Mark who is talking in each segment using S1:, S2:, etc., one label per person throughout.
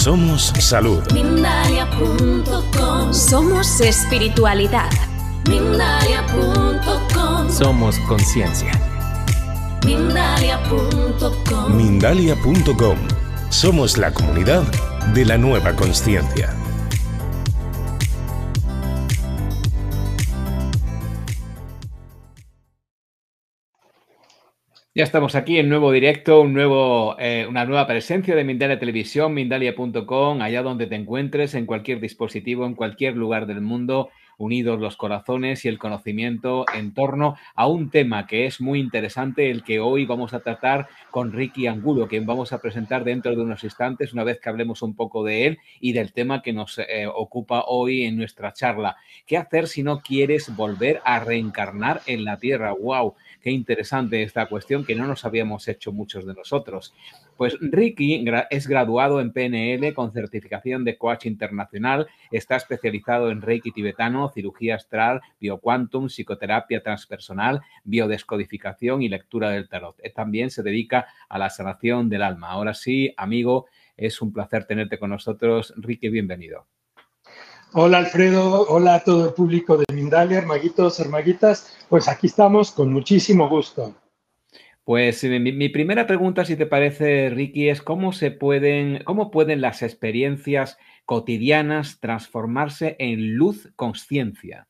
S1: Somos salud.
S2: Mindalia.com.
S3: Somos espiritualidad.
S2: Mindalia.com.
S4: Somos conciencia.
S2: Mindalia.com.
S1: Mindalia.com. Somos la comunidad de la nueva consciencia.
S4: Ya estamos aquí en nuevo directo, una nueva presencia de Mindalia Televisión, Mindalia.com, allá donde te encuentres, en cualquier dispositivo, en cualquier lugar del mundo, unidos los corazones y el conocimiento en torno a un tema que es muy interesante, el que hoy vamos a tratar con Ricky Angulo, quien vamos a presentar dentro de unos instantes, una vez que hablemos un poco de él y del tema que nos ocupa hoy en nuestra charla. ¿Qué hacer si no quieres volver a reencarnar en la Tierra? ¡Wow! Qué interesante esta cuestión que no nos habíamos hecho muchos de nosotros. Pues Ricky es graduado en PNL con certificación de coach internacional, está especializado en Reiki tibetano, cirugía astral, bioquantum, psicoterapia transpersonal, biodescodificación y lectura del tarot. También se dedica a la sanación del alma. Ahora sí, amigo, es un placer tenerte con nosotros. Ricky, bienvenido.
S5: Hola Alfredo, hola a todo el público de Mindalia, hermaguitos, hermaguitas, pues aquí estamos con muchísimo gusto.
S4: Pues mi primera pregunta, si te parece, Ricky, es ¿cómo pueden las experiencias cotidianas transformarse en luz consciencia?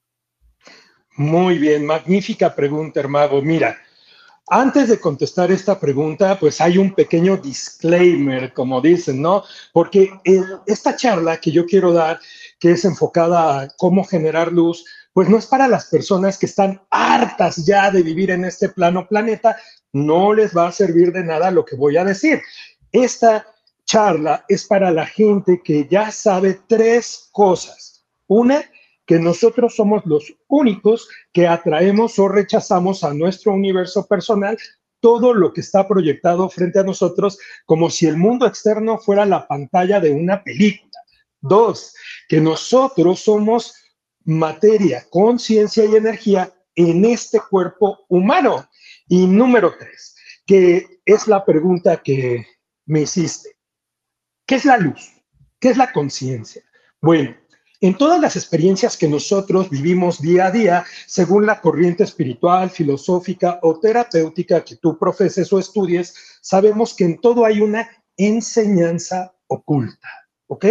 S5: Muy bien, magnífica pregunta, hermano. Mira, antes de contestar esta pregunta, pues hay un pequeño disclaimer, como dicen, ¿no? Porque esta charla que yo quiero dar, que es enfocada a cómo generar luz, pues no es para las personas que están hartas ya de vivir en este planeta, no les va a servir de nada lo que voy a decir. Esta charla es para la gente que ya sabe tres cosas. Una, que nosotros somos los únicos que atraemos o rechazamos a nuestro universo personal todo lo que está proyectado frente a nosotros, como si el mundo externo fuera la pantalla de una película. Dos, que nosotros somos materia, conciencia y energía en este cuerpo humano. Y número tres, que es la pregunta que me hiciste. ¿Qué es la luz? ¿Qué es la conciencia? Bueno, en todas las experiencias que nosotros vivimos día a día, según la corriente espiritual, filosófica o terapéutica que tú profeses o estudies, sabemos que en todo hay una enseñanza oculta, ¿ok?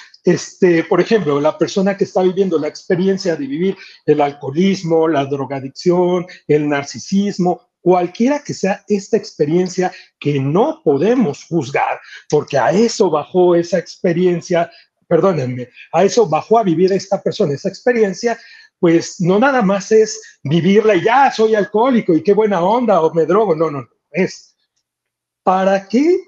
S5: Por ejemplo, la persona que está viviendo la experiencia de vivir el alcoholismo, la drogadicción, el narcisismo, cualquiera que sea esta experiencia que no podemos juzgar, porque a eso bajó esa experiencia, perdónenme, a eso bajó a vivir esta persona, esa experiencia, pues no nada más es vivirla y ya soy alcohólico y qué buena onda o me drogo, no, es ¿para qué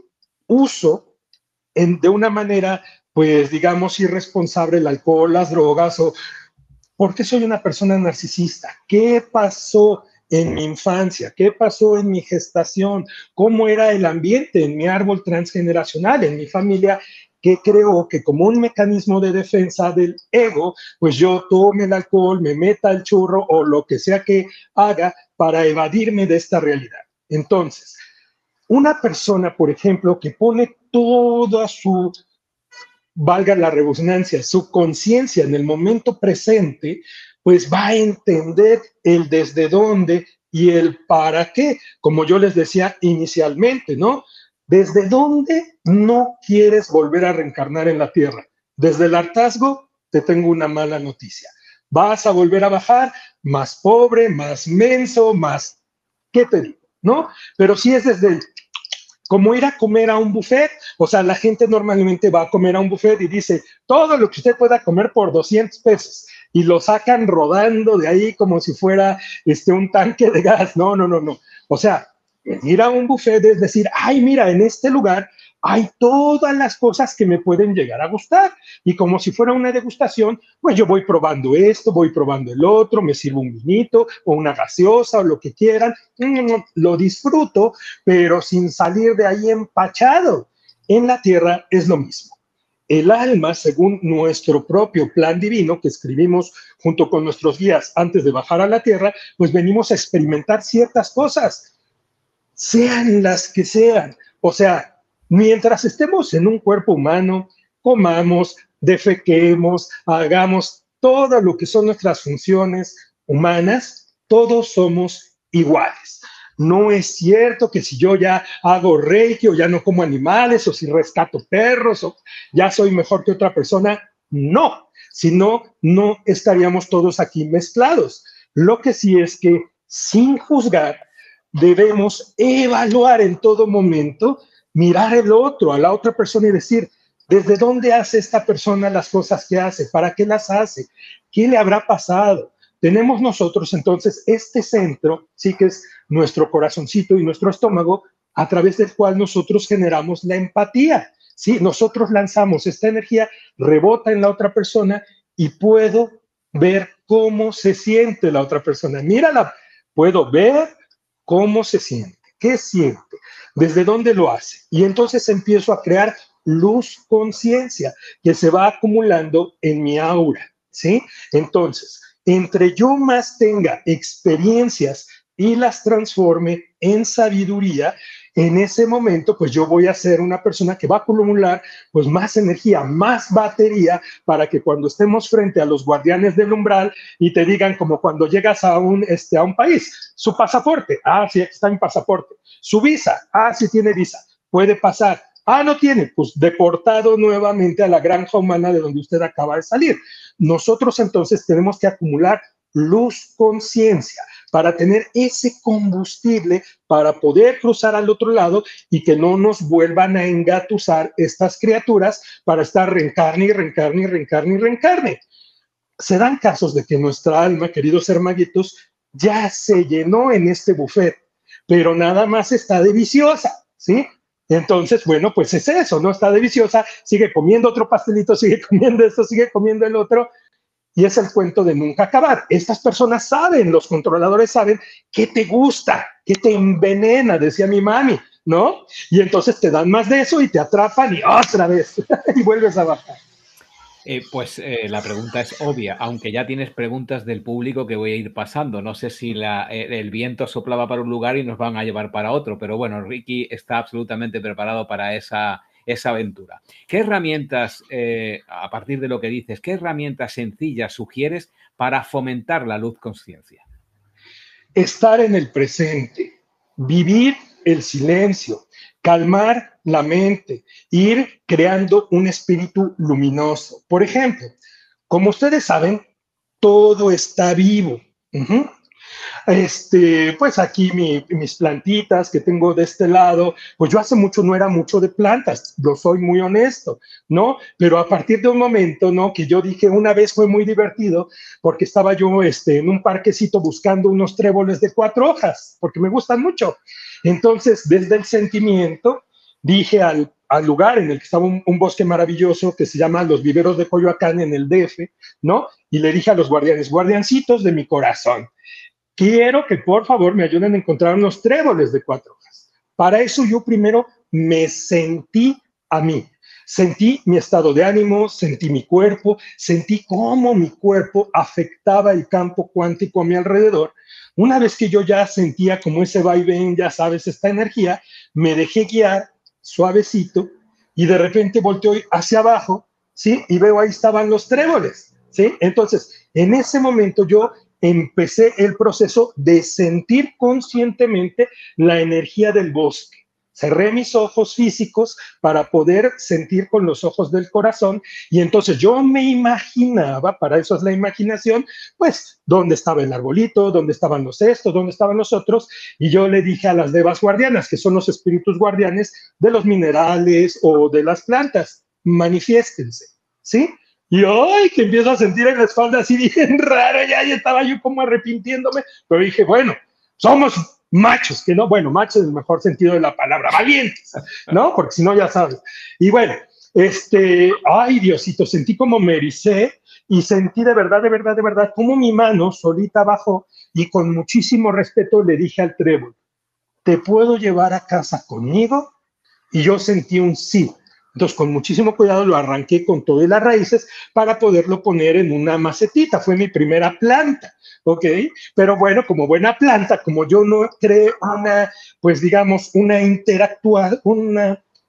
S5: uso de una manera, pues digamos, irresponsable el alcohol, las drogas o por qué soy una persona narcisista? ¿Qué pasó en mi infancia? ¿Qué pasó en mi gestación? ¿Cómo era el ambiente en mi árbol transgeneracional, en mi familia? Que creo que como un mecanismo de defensa del ego, pues yo tome el alcohol, me meta el churro o lo que sea que haga para evadirme de esta realidad. Entonces, una persona, por ejemplo, que pone toda su, valga la redundancia, su conciencia en el momento presente, pues va a entender el desde dónde y el para qué, como yo les decía inicialmente, ¿no? ¿Desde dónde no quieres volver a reencarnar en la Tierra? Desde el hartazgo, te tengo una mala noticia. Vas a volver a bajar más pobre, más menso, más, ¿qué te digo? ¿No? Pero si es desde el, como ir a comer a un buffet, o sea, la gente normalmente va a comer a un buffet y dice, todo lo que usted pueda comer por 200 pesos, y lo sacan rodando de ahí como si fuera un tanque de gas. No. O sea, ir a un buffet es decir, ay, mira, en este lugar hay todas las cosas que me pueden llegar a gustar. Y como si fuera una degustación, pues yo voy probando esto, voy probando el otro, me sirvo un vinito o una gaseosa o lo que quieran. Lo disfruto, pero sin salir de ahí empachado. En la Tierra es lo mismo. El alma, según nuestro propio plan divino que escribimos junto con nuestros guías antes de bajar a la Tierra, pues venimos a experimentar ciertas cosas, sean las que sean. O sea, mientras estemos en un cuerpo humano, comamos, defequemos, hagamos todo lo que son nuestras funciones humanas, todos somos iguales. No es cierto que si yo ya hago reiki o ya no como animales o si rescato perros o ya soy mejor que otra persona. No, si no, no estaríamos todos aquí mezclados. Lo que sí es que sin juzgar debemos evaluar en todo momento, mirar el otro, a la otra persona y decir, ¿desde dónde hace esta persona las cosas que hace? ¿Para qué las hace? ¿Qué le habrá pasado? Tenemos nosotros entonces este centro, sí que es nuestro corazoncito y nuestro estómago, a través del cual nosotros generamos la empatía. ¿Sí? Nosotros lanzamos esta energía, rebota en la otra persona y puedo ver cómo se siente la otra persona. Mírala, puedo ver cómo se siente, qué siente, desde dónde lo hace. Y entonces empiezo a crear luz conciencia que se va acumulando en mi aura. ¿Sí? Entonces, entre yo más tenga experiencias y las transforme en sabiduría, en ese momento, pues yo voy a ser una persona que va a acumular pues más energía, más batería, para que cuando estemos frente a los guardianes del umbral y te digan como cuando llegas a un país, su pasaporte, sí, aquí está mi pasaporte, su visa, sí tiene visa, puede pasar, no tiene, pues deportado nuevamente a la granja humana de donde usted acaba de salir. Nosotros entonces tenemos que acumular luz conciencia para tener ese combustible para poder cruzar al otro lado y que no nos vuelvan a engatusar estas criaturas para estar reencarne y reencarne y reencarne y reencarne. Se dan casos de que nuestra alma, queridos hermaguitos, ya se llenó en este buffet, pero nada más está de viciosa, ¿sí? Entonces, bueno, pues es eso, no está de viciosa, sigue comiendo otro pastelito, sigue comiendo esto, sigue comiendo el otro, y es el cuento de nunca acabar. Estas personas saben, los controladores saben qué te gusta, qué te envenena, decía mi mami, ¿no? Y entonces te dan más de eso y te atrapan y otra vez, y vuelves a bajar.
S4: La pregunta es obvia, aunque ya tienes preguntas del público que voy a ir pasando. No sé si el viento soplaba para un lugar y nos van a llevar para otro, pero bueno, Ricky está absolutamente preparado para esa aventura. ¿Qué herramientas, a partir de lo que dices, qué herramientas sencillas sugieres para fomentar la luz conciencia?
S5: Estar en el presente, vivir el silencio, calmar la mente, ir creando un espíritu luminoso. Por ejemplo, como ustedes saben, todo está vivo. Pues aquí mis plantitas que tengo de este lado, pues yo hace mucho no era mucho de plantas, lo soy muy honesto, ¿no? Pero a partir de un momento, ¿no? Que yo dije, una vez fue muy divertido porque estaba yo en un parquecito buscando unos tréboles de 4 hojas, porque me gustan mucho. Entonces, desde el sentimiento, dije al lugar en el que estaba un bosque maravilloso que se llama Los Viveros de Coyoacán en el DF, ¿no? Y le dije a los guardianes, guardiancitos de mi corazón, quiero que por favor me ayuden a encontrar unos tréboles de 4 hojas. Para eso yo primero me sentí a mí. Sentí mi estado de ánimo, sentí mi cuerpo, sentí cómo mi cuerpo afectaba el campo cuántico a mi alrededor. Una vez que yo ya sentía como ese vaivén, ya sabes, esta energía, me dejé guiar suavecito y de repente volteo hacia abajo, ¿sí? Y veo ahí estaban los tréboles, ¿sí? Entonces, en ese momento yo empecé el proceso de sentir conscientemente la energía del bosque. Cerré mis ojos físicos para poder sentir con los ojos del corazón y entonces yo me imaginaba, para eso es la imaginación, pues dónde estaba el arbolito, dónde estaban los estos, dónde estaban los otros, y yo le dije a las devas guardianas, que son los espíritus guardianes de los minerales o de las plantas, manifiéstense, ¿sí? Y ¡ay! Que empiezo a sentir en la espalda así bien raro, ya estaba yo como arrepintiéndome, pero dije, bueno, somos machos, que no, bueno, machos en el mejor sentido de la palabra, valientes, ¿no? Porque si no, ya sabes. Y bueno, ay, Diosito, sentí como me ericé y sentí de verdad, como mi mano solita bajó y con muchísimo respeto le dije al trébol, ¿te puedo llevar a casa conmigo? Y yo sentí un sí. Entonces, con muchísimo cuidado lo arranqué con todas las raíces para poderlo poner en una macetita. Fue mi primera planta, ¿ok? Pero bueno, como buena planta, como yo no creé una, pues digamos, una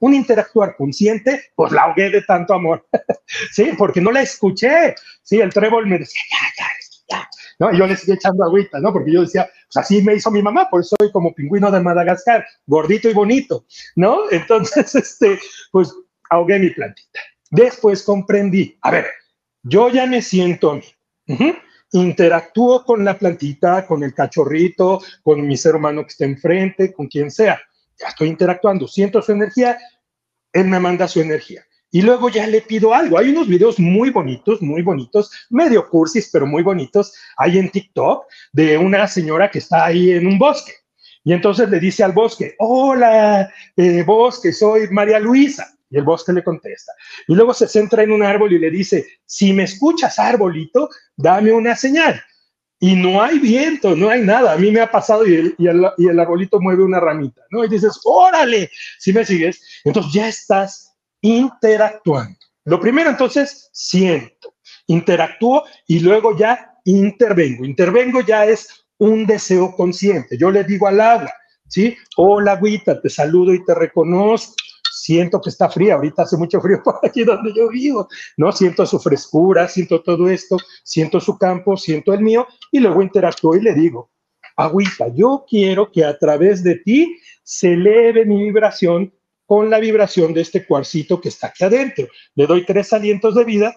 S5: un interactuar consciente, pues la ahogué de tanto amor, ¿sí? Porque no la escuché, ¿sí? El trébol me decía, ya, ¿no? Y yo le seguía echando agüita, ¿no? Porque yo decía, pues así me hizo mi mamá, por eso soy como pingüino de Madagascar, gordito y bonito, ¿no? Entonces, pues ahogué mi plantita. Después comprendí, a ver, yo ya me siento a mí, interactúo con la plantita, con el cachorrito, con mi ser humano que está enfrente, con quien sea, ya estoy interactuando, siento su energía, él me manda su energía. Y luego ya le pido algo. Hay unos videos muy bonitos, medio cursis, pero muy bonitos, hay en TikTok, de una señora que está ahí en un bosque. Y entonces le dice al bosque, hola, bosque, soy María Luisa. Y el bosque le contesta. Y luego se centra en un árbol y le dice, si me escuchas, arbolito, dame una señal. Y no hay viento, no hay nada. A mí me ha pasado y el arbolito mueve una ramita, ¿no? Y dices, órale, ¿sí me sigues? Entonces ya estás interactuando. Lo primero, entonces, siento, interactúo y luego ya intervengo. Intervengo ya es un deseo consciente. Yo le digo al agua, ¿sí? Hola, agüita, te saludo y te reconozco. Siento que está fría, ahorita hace mucho frío por aquí donde yo vivo, ¿no? Siento su frescura, siento todo esto, siento su campo, siento el mío, y luego interactúo y le digo, agüita, yo quiero que a través de ti se eleve mi vibración con la vibración de este cuarcito que está aquí adentro. Le doy 3 alientos de vida,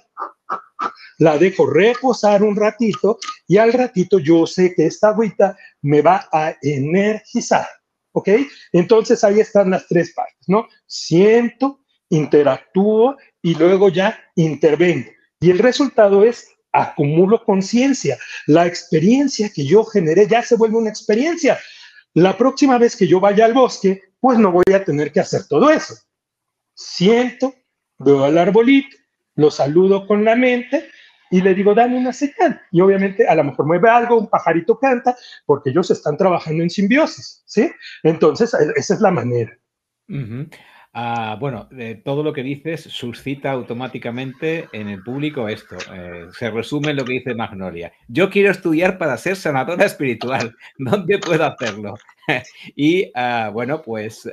S5: la dejo reposar un ratito, y al ratito yo sé que esta agüita me va a energizar. ¿Ok? Entonces ahí están las 3 partes, ¿no? Siento, interactúo y luego ya intervengo. Y el resultado es acumulo conciencia. La experiencia que yo generé ya se vuelve una experiencia. La próxima vez que yo vaya al bosque, pues no voy a tener que hacer todo eso. Siento, veo al arbolito, lo saludo con la mente y le digo, dame una señal. Y obviamente a lo mejor mueve algo, un pajarito canta, porque ellos están trabajando en simbiosis, ¿sí? Entonces, esa es la manera.
S4: Bueno, todo lo que dices suscita automáticamente en el público esto. Se resume en lo que dice Magnolia. Yo quiero estudiar para ser sanadora espiritual. ¿Dónde puedo hacerlo? Y bueno, pues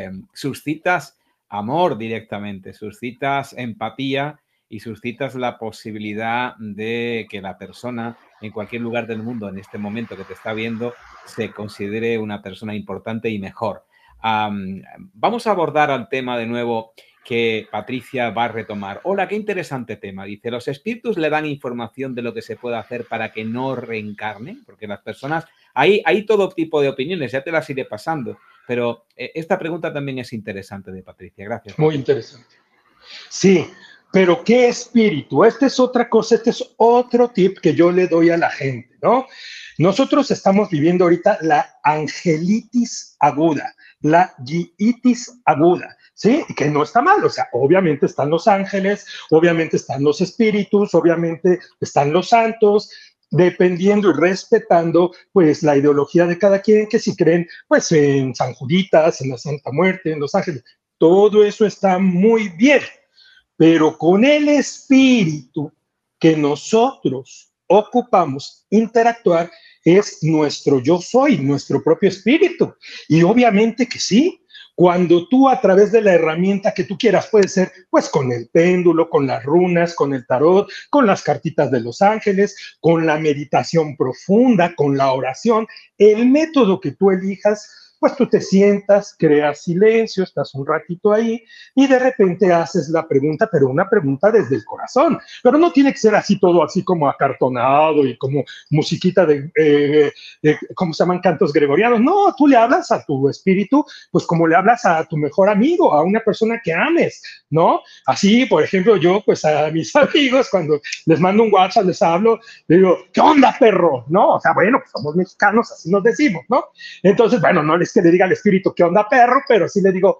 S4: suscitas amor directamente, suscitas empatía y suscitas la posibilidad de que la persona en cualquier lugar del mundo en este momento que te está viendo se considere una persona importante y mejor. Vamos a abordar al tema de nuevo que Patricia va a retomar. Hola, qué interesante tema. Dice, ¿los espíritus le dan información de lo que se puede hacer para que no reencarne? Porque las personas, hay todo tipo de opiniones, ya te las iré pasando, pero esta pregunta también es interesante de Patricia. Gracias.
S5: Muy interesante. Sí, pero ¿qué espíritu? Esta es otra cosa, este es otro tip que yo le doy a la gente, ¿no? Nosotros estamos viviendo ahorita la angelitis aguda, la yiitis aguda, ¿sí? Que no está mal, o sea, obviamente están los ángeles, obviamente están los espíritus, obviamente están los santos, dependiendo y respetando, pues, la ideología de cada quien, que si creen, pues, en San Juditas, en la Santa Muerte, en los ángeles, todo eso está muy bien, pero con el espíritu que nosotros ocupamos interactuar es nuestro yo soy, nuestro propio espíritu. Y obviamente que sí, cuando tú a través de la herramienta que tú quieras, puede ser pues con el péndulo, con las runas, con el tarot, con las cartitas de los ángeles, con la meditación profunda, con la oración, el método que tú elijas, pues tú te sientas, creas silencio, estás un ratito ahí y de repente haces la pregunta, pero una pregunta desde el corazón. Pero no tiene que ser así todo así como acartonado y como musiquita de ¿cómo se llaman? Cantos gregorianos. No, tú le hablas a tu espíritu, pues como le hablas a tu mejor amigo, a una persona que ames, ¿no? Así, por ejemplo, yo pues a mis amigos cuando les mando un WhatsApp, les hablo, le digo, ¿qué onda, perro? ¿No? O sea, bueno, pues somos mexicanos, así nos decimos, ¿no? Entonces, bueno, no es que le diga al espíritu, ¿qué onda, perro? Pero sí le digo,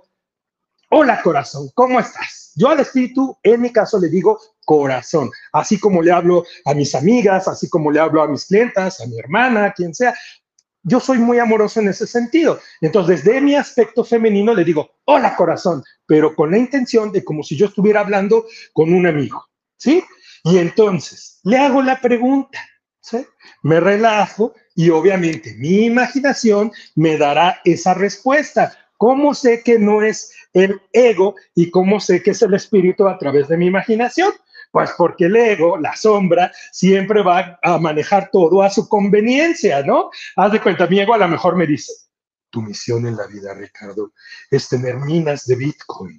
S5: hola, corazón, ¿cómo estás? Yo al espíritu, en mi caso, le digo corazón, así como le hablo a mis amigas, así como le hablo a mis clientas, a mi hermana, a quien sea. Yo soy muy amoroso en ese sentido. Entonces, desde mi aspecto femenino le digo, hola, corazón, pero con la intención de como si yo estuviera hablando con un amigo, ¿sí? Y entonces, le hago la pregunta, ¿sí? Me relajo y obviamente mi imaginación me dará esa respuesta. ¿Cómo sé que no es el ego y cómo sé que es el espíritu a través de mi imaginación? Pues porque el ego, la sombra, siempre va a manejar todo a su conveniencia, ¿no? Haz de cuenta, mi ego a lo mejor me dice, tu misión en la vida, Ricardo, es tener minas de Bitcoin.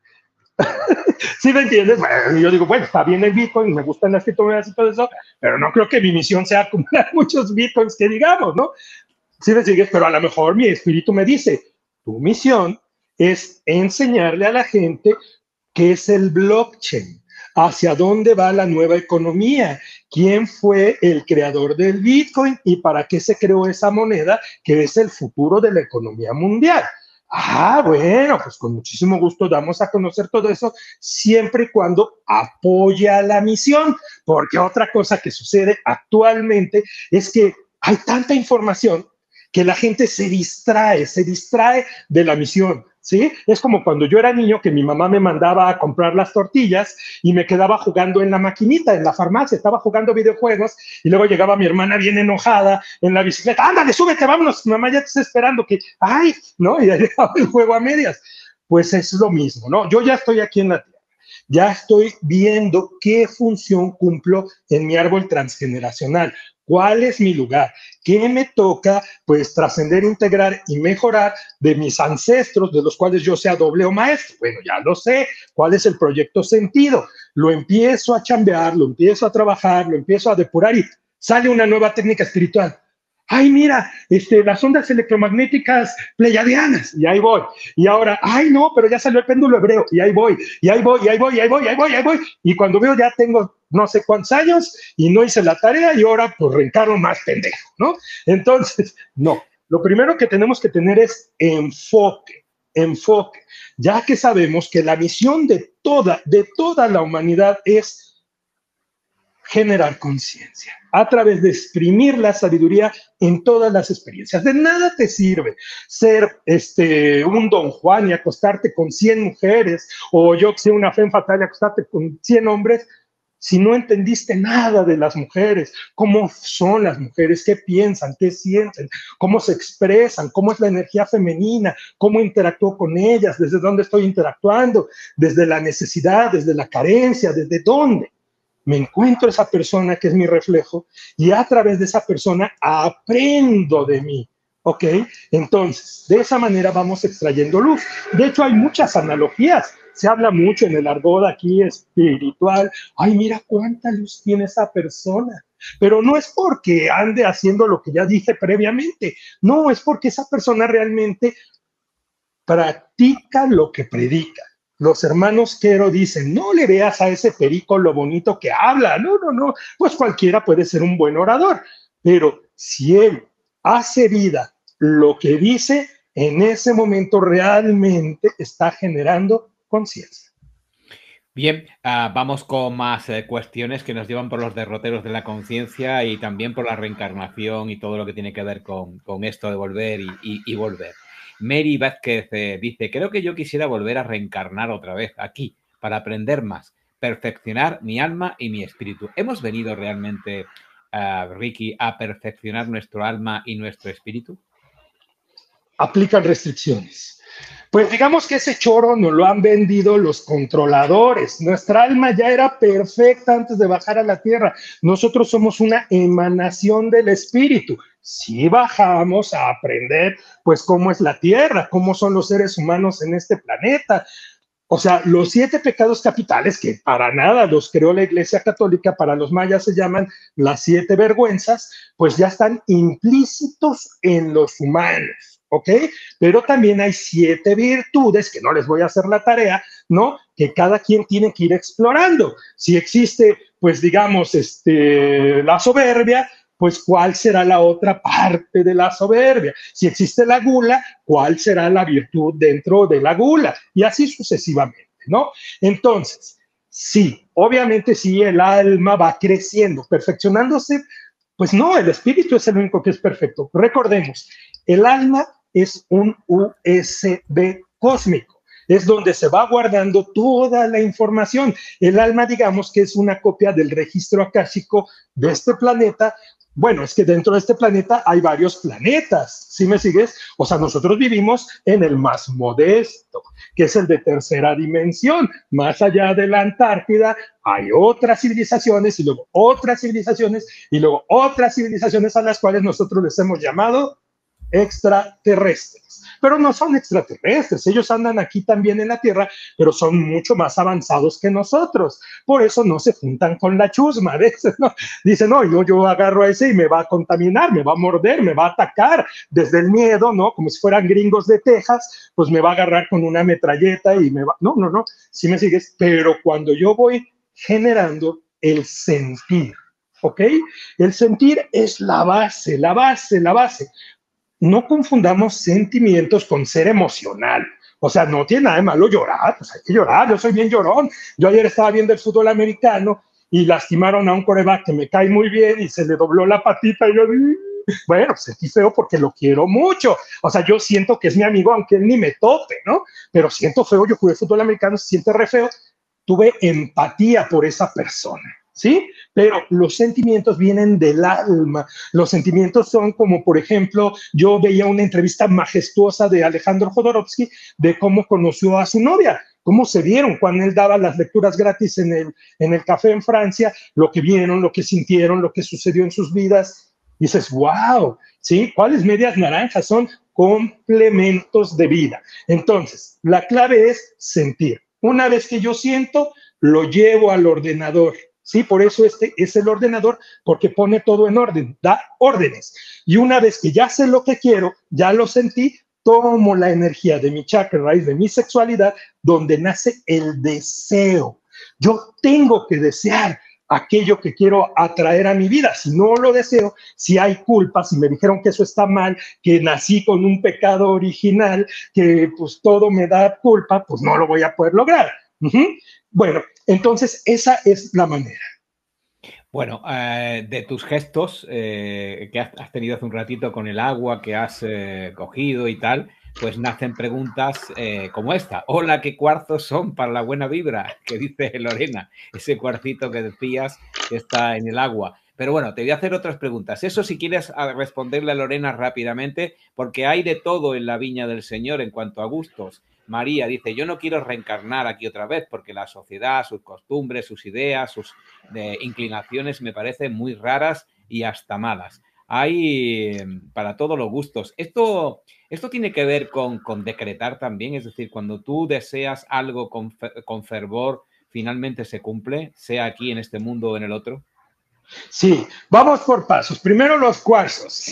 S5: ¿Sí me entiendes? Bueno, yo digo, bueno, está bien el Bitcoin, me gustan las criptomonedas y todo eso, pero no creo que mi misión sea acumular muchos Bitcoins que digamos, ¿no? ¿Sí me sigues? Pero a lo mejor mi espíritu me dice, tu misión es enseñarle a la gente qué es el blockchain, hacia dónde va la nueva economía, quién fue el creador del Bitcoin y para qué se creó esa moneda que es el futuro de la economía mundial. Ah, bueno, pues con muchísimo gusto damos a conocer todo eso, siempre y cuando apoya la misión, porque otra cosa que sucede actualmente es que hay tanta información que la gente se distrae de la misión, ¿sí? Es como cuando yo era niño que mi mamá me mandaba a comprar las tortillas y me quedaba jugando en la maquinita, en la farmacia, estaba jugando videojuegos y luego llegaba mi hermana bien enojada en la bicicleta, ándale, súbete, vámonos, mamá ya te está esperando, que, ay, ¿no? Y ya llegaba el juego a medias. Pues es lo mismo, ¿no? Yo ya estoy aquí en la Tierra. Ya estoy viendo qué función cumplo en mi árbol transgeneracional. ¿Cuál es mi lugar? ¿Qué me toca? Pues trascender, integrar y mejorar de mis ancestros, de los cuales yo sea doble o maestro. Bueno, ya lo sé. ¿Cuál es el proyecto sentido? Lo empiezo a chambear, lo empiezo a trabajar, lo empiezo a depurar y sale una nueva técnica espiritual. Ay, mira, las ondas electromagnéticas pleiadianas, y ahí voy. Y ahora, ay, no, pero ya salió el péndulo hebreo, y ahí voy, y ahí voy, y ahí voy, y ahí voy, y ahí voy, y ahí voy. Y cuando veo ya tengo no sé cuántos años y no hice la tarea y ahora pues reencarno más pendejo, ¿no? Entonces, no. Lo primero que tenemos que tener es enfoque, enfoque, ya que sabemos que la misión de toda la humanidad es generar conciencia a través de exprimir la sabiduría en todas las experiencias. De nada te sirve ser un Don Juan y acostarte con 100 mujeres, o yo que sé, una femme fatale y acostarte con 100 hombres, si no entendiste nada de las mujeres, cómo son las mujeres, qué piensan, qué sienten, cómo se expresan, cómo es la energía femenina, cómo interactúo con ellas, desde dónde estoy interactuando, desde la necesidad, desde la carencia, desde dónde. Me encuentro esa persona que es mi reflejo y a través de esa persona aprendo de mí, ¿ok? Entonces, de esa manera vamos extrayendo luz. De hecho, hay muchas analogías. Se habla mucho en el argot aquí espiritual. Ay, mira cuánta luz tiene esa persona. Pero no es porque ande haciendo lo que ya dije previamente. No, es porque esa persona realmente practica lo que predica. Los hermanos Quero dicen, no le veas a ese perico lo bonito que habla. No, no, no. Pues cualquiera puede ser un buen orador. Pero si él hace vida lo que dice, en ese momento realmente está generando conciencia.
S4: Bien, vamos con más cuestiones que nos llevan por los derroteros de la conciencia y también por la reencarnación y todo lo que tiene que ver con esto de volver y volver. Mary Vázquez dice, creo que yo quisiera volver a reencarnar otra vez aquí para aprender más, perfeccionar mi alma y mi espíritu. ¿Hemos venido realmente, Ricky, a perfeccionar nuestro alma y nuestro espíritu?
S5: Aplican restricciones. Pues digamos que ese choro nos lo han vendido los controladores. Nuestra alma ya era perfecta antes de bajar a la tierra. Nosotros somos una emanación del espíritu. Si bajamos a aprender, pues, cómo es la tierra, cómo son los seres humanos en este planeta. O sea, los 7 pecados capitales, que para nada los creó la Iglesia Católica, para los mayas se llaman las 7 vergüenzas, pues ya están implícitos en los humanos. ¿Ok? Pero también hay 7 virtudes, que no les voy a hacer la tarea, ¿no? Que cada quien tiene que ir explorando. Si existe, pues digamos, la soberbia, pues ¿cuál será la otra parte de la soberbia? Si existe la gula, ¿cuál será la virtud dentro de la gula? Y así sucesivamente, ¿no? Entonces, sí, obviamente sí, el alma va creciendo, perfeccionándose. Pues no, el espíritu es el único que es perfecto. Recordemos, el alma es un USB cósmico, es donde se va guardando toda la información. El alma, digamos que es una copia del registro akáshico de este planeta, bueno, es que dentro de este planeta hay varios planetas, ¿sí me sigues? O sea, nosotros vivimos en el más modesto, que es el de tercera dimensión. Más allá de la Antártida hay otras civilizaciones y luego otras civilizaciones y luego otras civilizaciones a las cuales nosotros les hemos llamado extraterrestres. Pero no son extraterrestres, ellos andan aquí también en la Tierra, pero son mucho más avanzados que nosotros. Por eso no se juntan con la chusma. ¿No? Dicen, no, yo agarro a ese y me va a contaminar, me va a morder, me va a atacar desde el miedo, ¿no? Como si fueran gringos de Texas, pues me va a agarrar con una metralleta y me va... No, si me sigues. Pero cuando yo voy generando el sentir, ¿ok? El sentir es la base, la base, la base. No confundamos sentimientos con ser emocional. O sea, no tiene nada de malo llorar, pues hay que llorar, yo soy bien llorón. Yo ayer estaba viendo el fútbol americano y lastimaron a un quarterback que me cae muy bien y se le dobló la patita y yo, bueno, sentí feo porque lo quiero mucho. O sea, yo siento que es mi amigo aunque él ni me tope, ¿no? Pero siento feo, yo jugué fútbol americano, se siente re feo. Tuve empatía por esa persona. ¿Sí? Pero los sentimientos vienen del alma. Los sentimientos son como, por ejemplo, yo veía una entrevista majestuosa de Alejandro Jodorowsky de cómo conoció a su novia, cómo se vieron cuando él daba las lecturas gratis en el café en Francia, lo que vieron, lo que sintieron, lo que sucedió en sus vidas. Y dices, wow, ¿sí? ¿Cuáles medias naranjas? Son complementos de vida. Entonces, la clave es sentir. Una vez que yo siento, lo llevo al ordenador. Sí, por eso este es el ordenador, porque pone todo en orden, da órdenes. Y una vez que ya sé lo que quiero, ya lo sentí, tomo la energía de mi chakra raíz, de mi sexualidad, donde nace el deseo. Yo tengo que desear aquello que quiero atraer a mi vida. Si no lo deseo, si hay culpa, si me dijeron que eso está mal, que nací con un pecado original, que pues todo me da culpa, pues no lo voy a poder lograr. Bueno, entonces esa es la manera.
S4: Bueno, de tus gestos que has tenido hace un ratito con el agua que has cogido y tal, pues nacen preguntas como esta. Hola, ¿qué cuarzos son para la buena vibra? Que dice Lorena, ese cuarcito que decías que está en el agua. Pero bueno, te voy a hacer otras preguntas. Eso si quieres responderle a Lorena rápidamente, porque hay de todo en la viña del Señor en cuanto a gustos. María dice, yo no quiero reencarnar aquí otra vez porque la sociedad, sus costumbres, sus ideas, sus inclinaciones me parecen muy raras y hasta malas. Hay para todos los gustos. Esto tiene que ver con decretar también, es decir, cuando tú deseas algo con fervor, finalmente se cumple, sea aquí en este mundo o en el otro.
S5: Sí, vamos por pasos. Primero los cuarzos.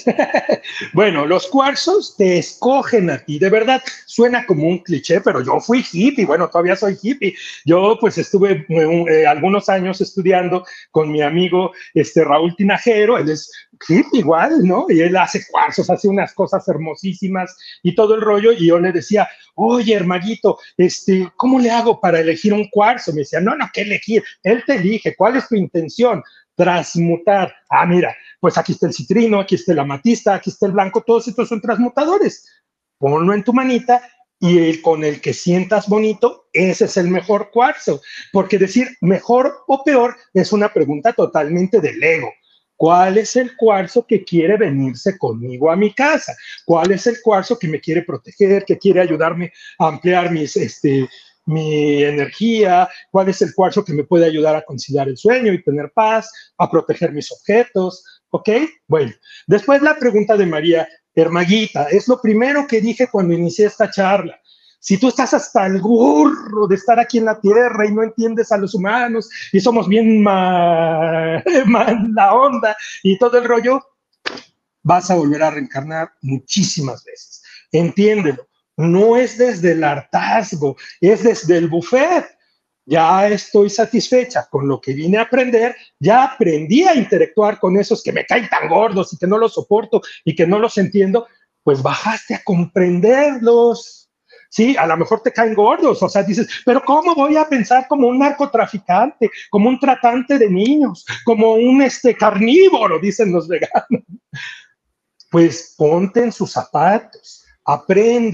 S5: Bueno, los cuarzos te escogen a ti. De verdad, suena como un cliché, pero yo fui hippie. Bueno, todavía soy hippie. Yo pues estuve algunos años estudiando con mi amigo Raúl Tinajero. Él es hippie igual, ¿no? Y él hace cuarzos, hace unas cosas hermosísimas y todo el rollo. Y yo le decía, oye, hermanito, ¿cómo le hago para elegir un cuarzo? Me decía, no, ¿qué elegir? Él te elige. ¿Cuál es tu intención? Transmutar. Ah, mira, pues aquí está el citrino, aquí está el amatista, aquí está el blanco, todos estos son transmutadores. Ponlo en tu manita y con el que sientas bonito, ese es el mejor cuarzo. Porque decir mejor o peor es una pregunta totalmente del ego. ¿Cuál es el cuarzo que quiere venirse conmigo a mi casa? ¿Cuál es el cuarzo que me quiere proteger, que quiere ayudarme a ampliar mi energía? ¿Cuál es el cuarzo que me puede ayudar a conciliar el sueño y tener paz, a proteger mis objetos? ¿Ok? Bueno, después la pregunta de María, Hermaguita, es lo primero que dije cuando inicié esta charla. Si tú estás hasta el gorro de estar aquí en la Tierra y no entiendes a los humanos y somos bien mala onda y todo el rollo, vas a volver a reencarnar muchísimas veces. Entiéndelo. No es desde el hartazgo, es desde el buffet. Ya estoy satisfecha con lo que vine a aprender, ya aprendí a interactuar con esos que me caen tan gordos y que no los soporto y que no los entiendo, pues bajaste a comprenderlos. Sí, a lo mejor te caen gordos, o sea, dices, pero ¿cómo voy a pensar como un narcotraficante, como un tratante de niños, como un carnívoro, dicen los veganos? Pues ponte en sus zapatos, aprende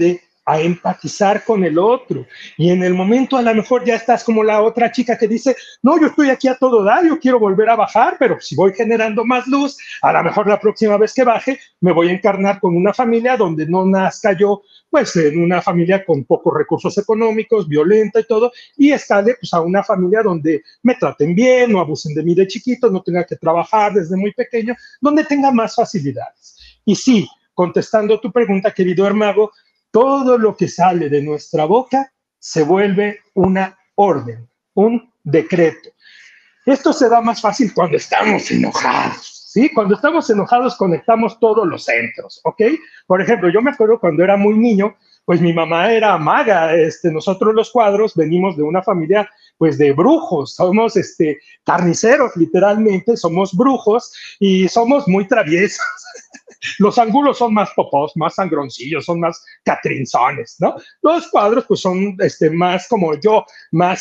S5: a empatizar con el otro. Y en el momento a lo mejor ya estás como la otra chica que dice, no, yo estoy aquí a todo dar, yo quiero volver a bajar, pero si voy generando más luz, a lo mejor la próxima vez que baje me voy a encarnar con una familia donde no nazca yo, pues en una familia con pocos recursos económicos, violenta y todo, y escale pues a una familia donde me traten bien, no abusen de mí de chiquito, no tenga que trabajar desde muy pequeño, donde tenga más facilidades. Y sí, contestando tu pregunta, querido Hermago, todo lo que sale de nuestra boca se vuelve una orden, un decreto. Esto se da más fácil cuando estamos enojados, ¿sí? Cuando estamos enojados conectamos todos los centros, ¿ok? Por ejemplo, yo me acuerdo cuando era muy niño, pues mi mamá era maga, nosotros los Cuadros venimos de una familia pues de brujos, somos carniceros literalmente, somos brujos y somos muy traviesos. Los Angulos son más popós, más sangroncillos, son más catrinzones, ¿no? Los Cuadros pues son más como yo, más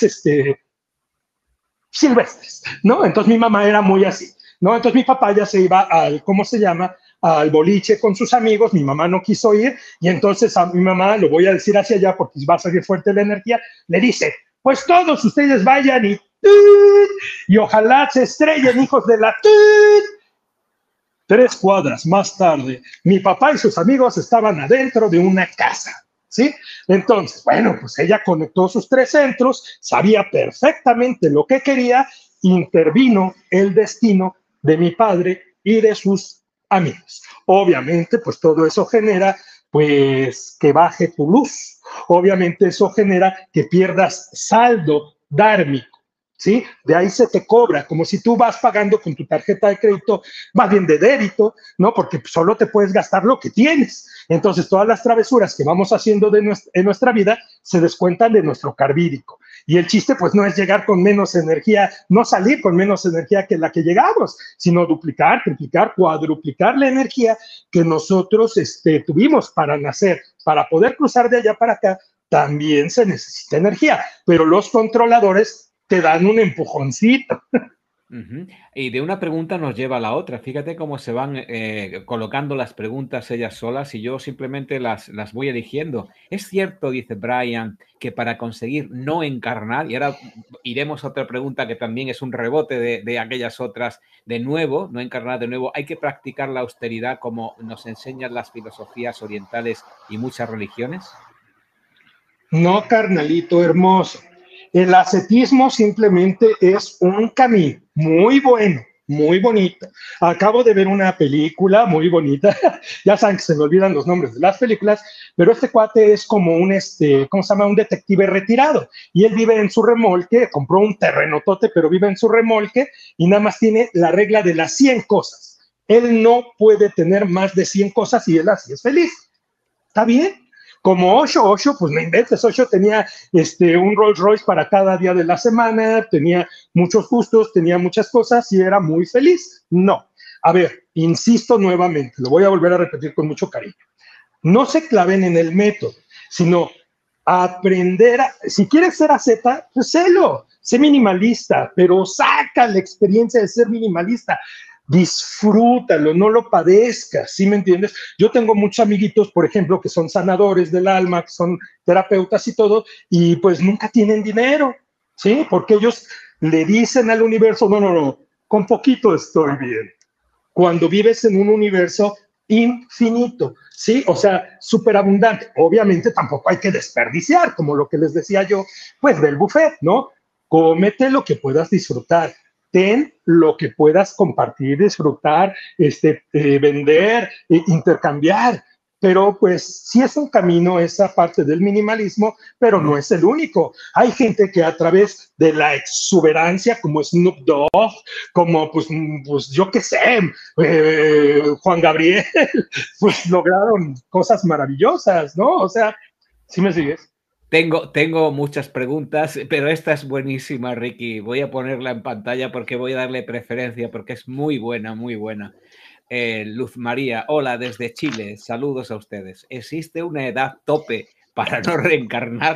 S5: silvestres, ¿no? Entonces mi mamá era muy así, ¿no? Entonces mi papá ya se iba al, ¿cómo se llama? Al boliche con sus amigos, mi mamá no quiso ir y entonces a mi mamá, lo voy a decir hacia allá porque va a salir fuerte la energía, le dice, pues todos ustedes vayan y ojalá se estrellen, hijos de la 3 cuadras más tarde, mi papá y sus amigos estaban adentro de una casa, ¿sí? Entonces, bueno, pues ella conectó sus 3 centros, sabía perfectamente lo que quería, intervino el destino de mi padre y de sus amigos. Obviamente, pues todo eso genera, pues, que baje tu luz. Obviamente eso genera que pierdas saldo dármico. ¿Sí? De ahí se te cobra, como si tú vas pagando con tu tarjeta de crédito, más bien de débito, ¿no? Porque solo te puedes gastar lo que tienes. Entonces, todas las travesuras que vamos haciendo en nuestra vida se descuentan de nuestro carvírico. Y el chiste, pues, no es llegar con menos energía, no salir con menos energía que la que llegamos, sino duplicar, triplicar, cuadruplicar la energía que nosotros tuvimos para nacer, para poder cruzar de allá para acá. También se necesita energía, pero los controladores te dan un empujoncito.
S4: Y de una pregunta nos lleva a la otra. Fíjate cómo se van colocando las preguntas ellas solas y yo simplemente las voy eligiendo. Es cierto, dice Brian, que para conseguir no encarnar, y ahora iremos a otra pregunta que también es un rebote de aquellas otras, de nuevo, no encarnar de nuevo, hay que practicar la austeridad como nos enseñan las filosofías orientales y muchas religiones.
S5: No, carnalito hermoso. El ascetismo simplemente es un camino muy bueno, muy bonito. Acabo de ver una película muy bonita. Ya saben que se me olvidan los nombres de las películas, pero este cuate es como un, ¿cómo se llama? Un detective retirado. Y él vive en su remolque, compró un terrenotote, pero vive en su remolque y nada más tiene la regla de las 100 cosas. Él no puede tener más de 100 cosas y él así es feliz. ¿Está bien? Como Osho, pues no inventes, Osho tenía un Rolls Royce para cada día de la semana, tenía muchos gustos, tenía muchas cosas y era muy feliz. No. A ver, insisto nuevamente, lo voy a volver a repetir con mucho cariño. No se claven en el método, sino aprender, si quieres ser asceta, pues sé minimalista, pero saca la experiencia de ser minimalista. Disfrútalo, no lo padezcas, ¿sí me entiendes? Yo tengo muchos amiguitos, por ejemplo, que son sanadores del alma, que son terapeutas y todo, y pues nunca tienen dinero, ¿sí? Porque ellos le dicen al universo, no, con poquito estoy bien. Cuando vives en un universo infinito, ¿sí? O sea, súper abundante. Obviamente tampoco hay que desperdiciar, como lo que les decía yo, pues del buffet, ¿no? Cómete lo que puedas disfrutar. Ten lo que puedas compartir, disfrutar, vender, intercambiar. Pero pues sí es un camino esa parte del minimalismo, pero no es el único. Hay gente que a través de la exuberancia, como Snoop Dogg, como pues yo qué sé, Juan Gabriel, pues lograron cosas maravillosas, ¿no? O sea, ¿sí me sigues?
S4: Tengo muchas preguntas, pero esta es buenísima, Ricky. Voy a ponerla en pantalla porque voy a darle preferencia, porque es muy buena, muy buena. Luz María, hola desde Chile, saludos a ustedes. ¿Existe una edad tope para no reencarnar?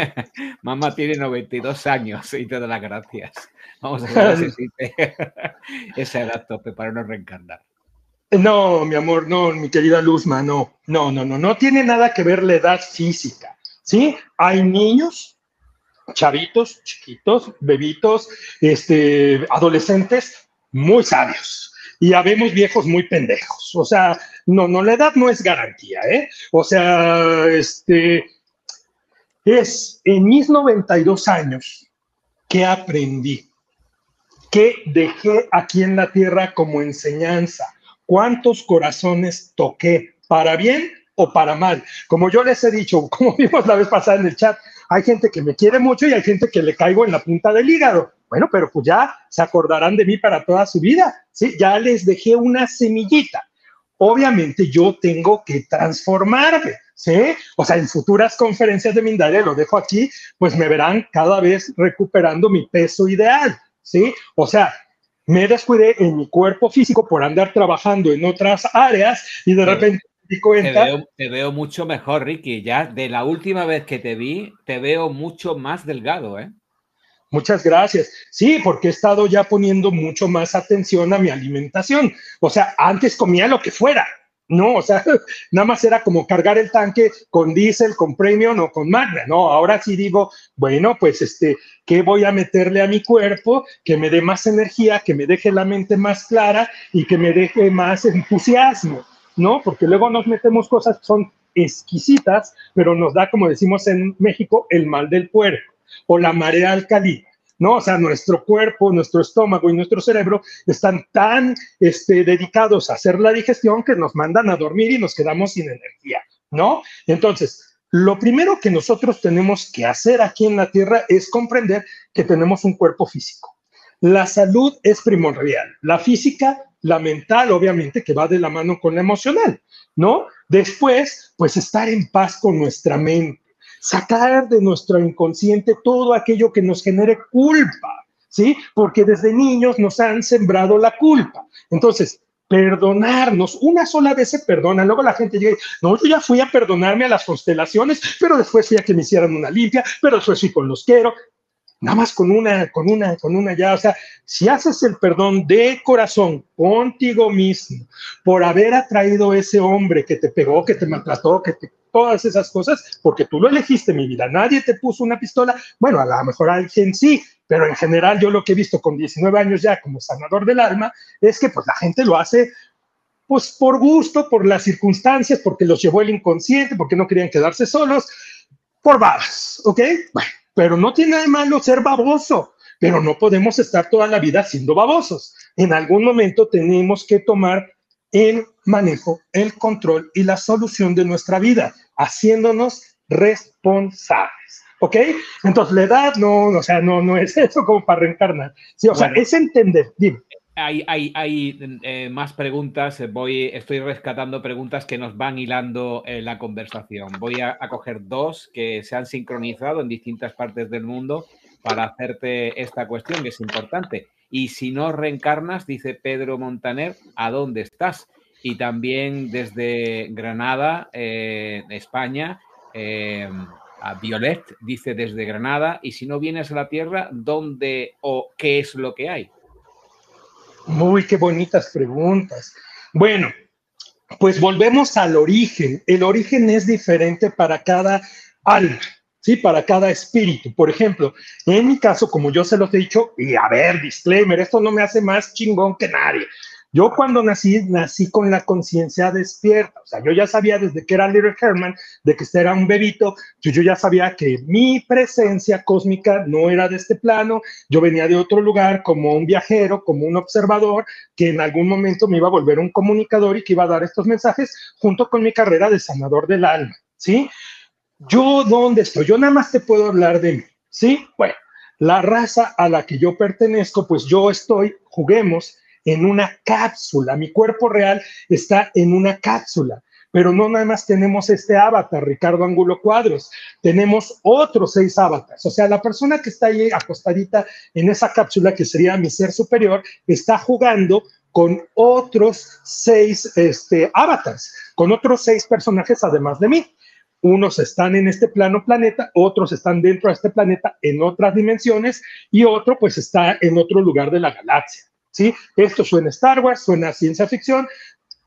S4: Mamá tiene 92 años y te da las gracias. Vamos a ver si existe esa edad tope para no reencarnar.
S5: No, mi amor, no, mi querida Luzma, no tiene nada que ver la edad física, ¿sí? Hay niños, chavitos, chiquitos, bebitos, adolescentes muy sabios y habemos viejos muy pendejos. O sea, no, la edad no es garantía, ¿eh? O sea, es en mis 92 años que aprendí, que dejé aquí en la tierra como enseñanza, cuántos corazones toqué, para bien o para mal. Como yo les he dicho, como vimos la vez pasada en el chat, hay gente que me quiere mucho y hay gente que le caigo en la punta del hígado. Bueno, pero pues ya se acordarán de mí para toda su vida, ¿sí? Ya les dejé una semillita. Obviamente yo tengo que transformarme, ¿sí? O sea, en futuras conferencias de Mindalia, lo dejo aquí, pues me verán cada vez recuperando mi peso ideal, ¿sí? O sea, me descuidé en mi cuerpo físico por andar trabajando en otras áreas y de repente me di cuenta.
S4: Te veo mucho mejor, Ricky. Ya de la última vez que te vi, te veo mucho más delgado, ¿eh?
S5: Muchas gracias. Sí, porque he estado ya poniendo mucho más atención a mi alimentación. O sea, antes comía lo que fuera, ¿no? O sea, nada más era como cargar el tanque con diésel, con premium o con Magna, ¿no? Ahora sí digo, bueno, pues, ¿qué voy a meterle a mi cuerpo? Que me dé más energía, que me deje la mente más clara y que me deje más entusiasmo, ¿no? Porque luego nos metemos cosas que son exquisitas, pero nos da, como decimos en México, el mal del puerco o la marea alcalina, ¿no? O sea, nuestro cuerpo, nuestro estómago y nuestro cerebro están tan dedicados a hacer la digestión que nos mandan a dormir y nos quedamos sin energía, ¿no? Entonces, lo primero que nosotros tenemos que hacer aquí en la Tierra es comprender que tenemos un cuerpo físico. La salud es primordial, la física, la mental, obviamente, que va de la mano con la emocional, ¿no? Después, pues estar en paz con nuestra mente, sacar de nuestro inconsciente todo aquello que nos genere culpa, ¿sí? Porque desde niños nos han sembrado la culpa. Entonces, perdonarnos, una sola vez se perdona, luego la gente llega, no, yo ya fui a perdonarme a las constelaciones, pero después fui a que me hicieran una limpia, pero después fui con los quiero, nada más con una ya, o sea, si haces el perdón de corazón contigo mismo por haber atraído ese hombre que te pegó, que te maltrató, todas esas cosas, porque tú lo elegiste, mi vida, nadie te puso una pistola, bueno, a lo mejor alguien sí, pero en general yo lo que he visto con 19 años ya como sanador del alma, es que pues la gente lo hace pues por gusto, por las circunstancias, porque los llevó el inconsciente, porque no querían quedarse solos, por babas, ¿ok? Bueno, pero no tiene nada de malo ser baboso, pero no podemos estar toda la vida siendo babosos. En algún momento tenemos que tomar el manejo, el control y la solución de nuestra vida, haciéndonos responsables, ¿ok? Entonces, la edad o sea, no es eso como para reencarnar. Sí, o sea, es entender, dime.
S4: Hay más preguntas. Estoy rescatando preguntas que nos van hilando la conversación. Voy a coger dos que se han sincronizado en distintas partes del mundo para hacerte esta cuestión, que es importante. Y si no reencarnas, dice Pedro Montaner, ¿a dónde estás? Y también desde Granada, España, a Violet dice desde Granada, y si no vienes a la Tierra, ¿dónde o qué es lo que hay?
S5: Muy, qué bonitas preguntas. Bueno, pues volvemos al origen. El origen es diferente para cada alma, ¿sí? Para cada espíritu. Por ejemplo, en mi caso, como yo se los he dicho, y a ver, disclaimer, esto no me hace más chingón que nadie. Yo cuando nací con la conciencia despierta. O sea, yo ya sabía desde que era Little Herman, de que este era un bebito, yo ya sabía que mi presencia cósmica no era de este plano, yo venía de otro lugar como un viajero, como un observador, que en algún momento me iba a volver un comunicador y que iba a dar estos mensajes junto con mi carrera de sanador del alma, ¿sí? Yo, ¿dónde estoy? Yo nada más te puedo hablar de mí, ¿sí? Bueno, la raza a la que yo pertenezco, pues yo estoy, juguemos, en una cápsula. Mi cuerpo real está en una cápsula, pero no nada más tenemos este avatar, Ricardo Angulo Cuadros, tenemos otros 6 avatars. O sea, la persona que está ahí acostadita en esa cápsula, que sería mi ser superior, está jugando con otros 6 avatars, con otros 6 personajes además de mí. Unos están en este plano planeta, otros están dentro de este planeta en otras dimensiones y otro pues está en otro lugar de la galaxia. ¿Sí? Esto suena Star Wars, suena ciencia ficción,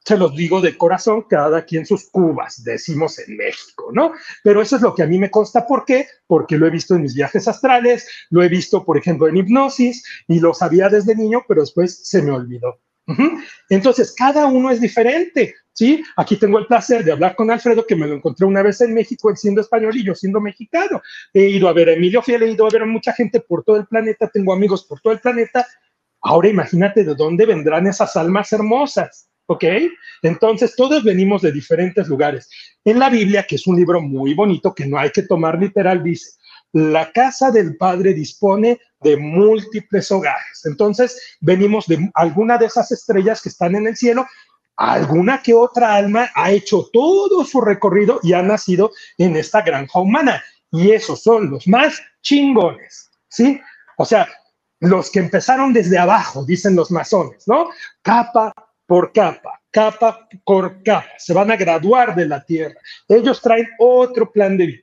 S5: se los digo de corazón, cada quien sus cubas, decimos en México, ¿no? Pero eso es lo que a mí me consta. ¿Por qué? Porque lo he visto en mis viajes astrales, lo he visto, por ejemplo, en hipnosis, y lo sabía desde niño, pero después se me olvidó. Entonces, cada uno es diferente, ¿sí? Aquí tengo el placer de hablar con Alfredo, que me lo encontré una vez en México, él siendo español y yo siendo mexicano. He ido a ver a Emilio Fiel, he ido a ver a mucha gente por todo el planeta, tengo amigos por todo el planeta. Ahora imagínate de dónde vendrán esas almas hermosas. ¿Ok? Entonces, todos venimos de diferentes lugares. En la Biblia, que es un libro muy bonito, que no hay que tomar literal, dice, la casa del Padre dispone de múltiples hogares. Entonces, venimos de alguna de esas estrellas que están en el cielo, alguna que otra alma ha hecho todo su recorrido y ha nacido en esta granja humana. Y esos son los más chingones, ¿sí? O sea, los que empezaron desde abajo, dicen los masones, ¿no? Capa por capa, capa por capa, se van a graduar de la Tierra. Ellos traen otro plan de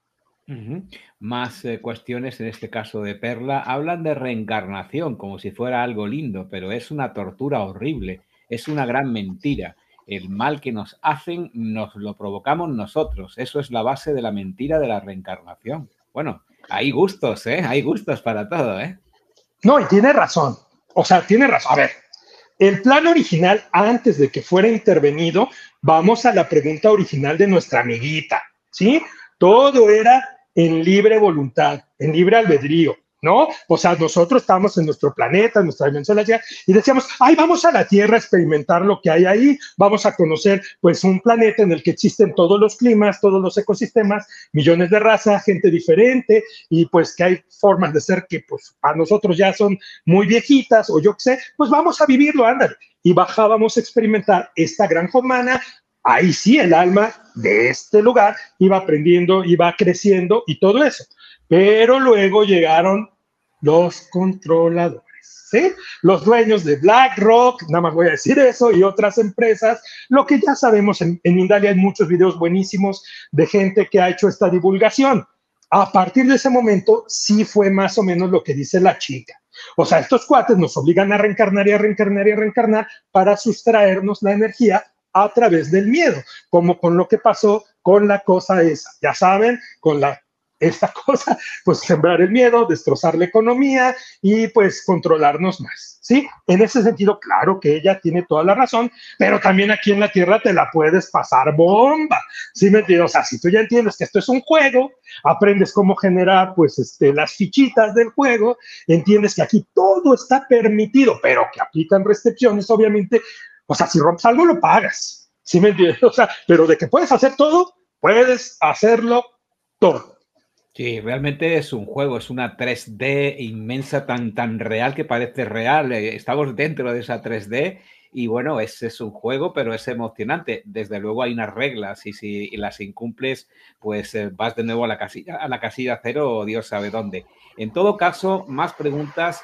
S5: vida.
S4: Más cuestiones, en este caso de Perla, hablan de reencarnación como si fuera algo lindo, pero es una tortura horrible, es una gran mentira. El mal que nos hacen nos lo provocamos nosotros. Eso es la base de la mentira de la reencarnación. Bueno, hay gustos, ¿eh? Hay gustos para todo, ¿eh?
S5: No, y tiene razón. O sea, tiene razón. A ver, el plan original, antes de que fuera intervenido, vamos a la pregunta original de nuestra amiguita, ¿sí? Todo era en libre voluntad, en libre albedrío, ¿no? O sea, nosotros estábamos en nuestro planeta, en nuestra dimensión, y decíamos, ay, vamos a la Tierra a experimentar lo que hay ahí, vamos a conocer, pues, un planeta en el que existen todos los climas, todos los ecosistemas, millones de razas, gente diferente, y pues que hay formas de ser que, pues, a nosotros ya son muy viejitas, o yo qué sé, pues vamos a vivirlo, ándale. Y bajábamos a experimentar esta granja humana. Ahí sí el alma de este lugar iba aprendiendo, iba creciendo y todo eso. Pero luego llegaron los controladores, ¿sí? Los dueños de BlackRock, nada más voy a decir eso, y otras empresas. Lo que ya sabemos, en Mindalia hay muchos videos buenísimos de gente que ha hecho esta divulgación. A partir de ese momento, sí fue más o menos lo que dice la chica. O sea, estos cuates nos obligan a reencarnar y a reencarnar y a reencarnar para sustraernos la energía a través del miedo, como con lo que pasó con la cosa esa, ya saben, con esta cosa, pues sembrar el miedo, destrozar la economía y pues controlarnos más, ¿sí? En ese sentido, claro que ella tiene toda la razón, pero también aquí en la Tierra te la puedes pasar bomba, ¿sí me entiendes? O sea, si tú ya entiendes que esto es un juego, aprendes cómo generar, pues, las fichitas del juego, entiendes que aquí todo está permitido, pero que aplican restricciones, obviamente. O sea, si rompes algo, lo pagas. ¿Sí me entiendes? O sea, pero de que puedes hacer todo, puedes hacerlo todo.
S4: Sí, realmente es un juego, es una 3D inmensa, tan real que parece real. Estamos dentro de esa 3D y bueno, es un juego, pero es emocionante. Desde luego hay unas reglas y si las incumples, pues vas de nuevo a la casilla cero o Dios sabe dónde. En todo caso, más preguntas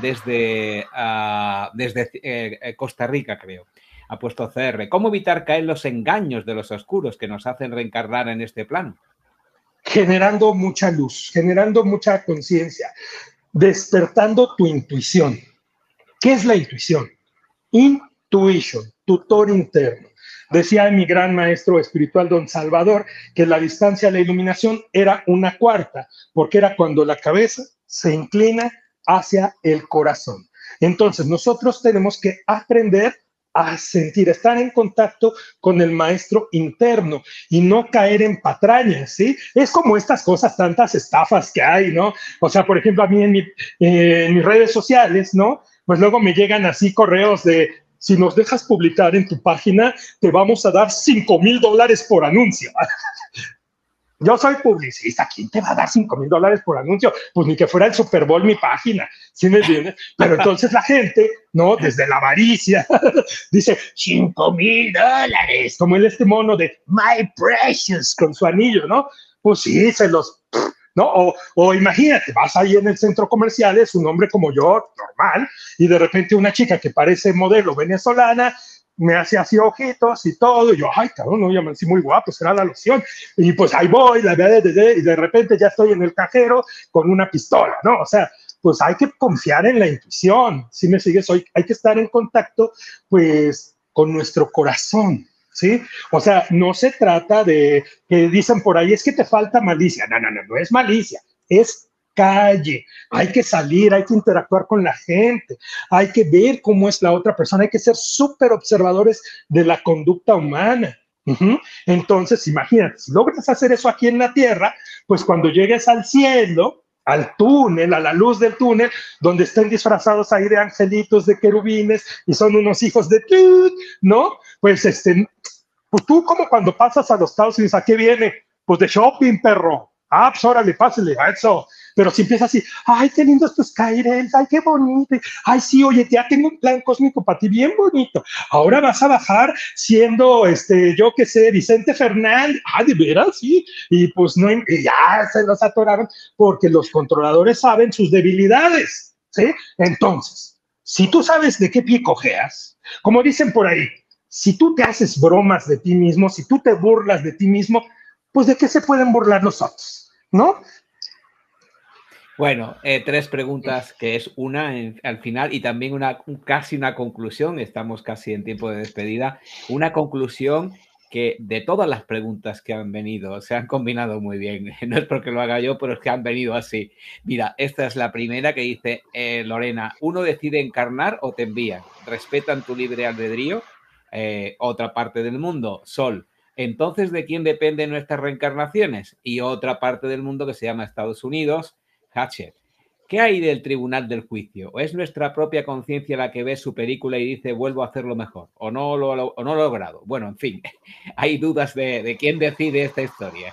S4: desde Costa Rica, creo. Ha puesto CR. ¿Cómo evitar caer en los engaños de los oscuros que nos hacen reencarnar en este plano?
S5: Generando mucha luz, generando mucha conciencia, despertando tu intuición. ¿Qué es la intuición? Intuition, tutor interno. Decía mi gran maestro espiritual, don Salvador, que la distancia a la iluminación era 1/4, porque era cuando la cabeza se inclina hacia el corazón. Entonces, nosotros tenemos que aprender a sentir, estar en contacto con el maestro interno y no caer en patrañas, ¿sí? Es como estas cosas, tantas estafas que hay, ¿no? O sea, por ejemplo, a mí en mis redes sociales, ¿no? Pues luego me llegan así correos de, si nos dejas publicar en tu página, te vamos a dar $5,000 por anuncio. Yo soy publicista, ¿quién te va a dar $5,000 por anuncio? Pues ni que fuera el Super Bowl mi página, ¿sí me entiendes? Pero entonces la gente, ¿no? Desde la avaricia, dice, $5,000, como este mono de My Precious, con su anillo, ¿no? Pues sí, ¿no? O imagínate, vas ahí en el centro comercial, es un hombre como yo, normal, y de repente una chica que parece modelo venezolana, me hace así ojitos y todo, y yo, ay, cabrón, no, ya me muy guapo, será la loción, y pues ahí voy, y de repente ya estoy en el cajero con una pistola, ¿no? O sea, pues hay que confiar en la intuición, si me sigues hoy, hay que estar en contacto, pues, con nuestro corazón, ¿sí? O sea, no se trata de que dicen por ahí, es que te falta malicia. No, no, no, no es malicia, es calle. Hay que salir, hay que interactuar con la gente, hay que ver cómo es la otra persona, hay que ser súper observadores de la conducta humana. Entonces, imagínate, si logras hacer eso aquí en la tierra, pues cuando llegues al cielo, al túnel, a la luz del túnel, donde estén disfrazados ahí de angelitos, de querubines, y son unos hijos de Tut, ¿no? Pues pues tú como cuando pasas a los Estados Unidos, ¿a qué viene? Pues de shopping, perro. Ah, pues órale, pásale, a eso. Pero si empieza así, ay, qué lindo estos Kaireles, ay, qué bonito. Ay, sí, oye, ya tengo un plan cósmico para ti bien bonito. Ahora vas a bajar siendo, yo qué sé, Vicente Fernández. Ah, de veras, sí. Y pues no, y ya se los atoraron porque los controladores saben sus debilidades, ¿sí? Entonces, si tú sabes de qué pie cojeas, como dicen por ahí, si tú te haces bromas de ti mismo, si tú te burlas de ti mismo, pues ¿de qué se pueden burlar los otros? ¿No?
S4: Bueno, 3 preguntas, que es una al final y también casi una conclusión. Estamos casi en tiempo de despedida. Una conclusión que de todas las preguntas que han venido, se han combinado muy bien. No es porque lo haga yo, pero es que han venido así. Mira, esta es la primera que dice Lorena, ¿uno decide encarnar o te envían? ¿Respetan tu libre albedrío? Otra parte del mundo, Sol. Entonces, ¿de quién dependen nuestras reencarnaciones? Y otra parte del mundo que se llama Estados Unidos, Hatchet. ¿Qué hay del tribunal del juicio? ¿O es nuestra propia conciencia la que ve su película y dice vuelvo a hacerlo mejor? ¿O no lo he logrado? Bueno, en fin, hay dudas de quién decide esta historia.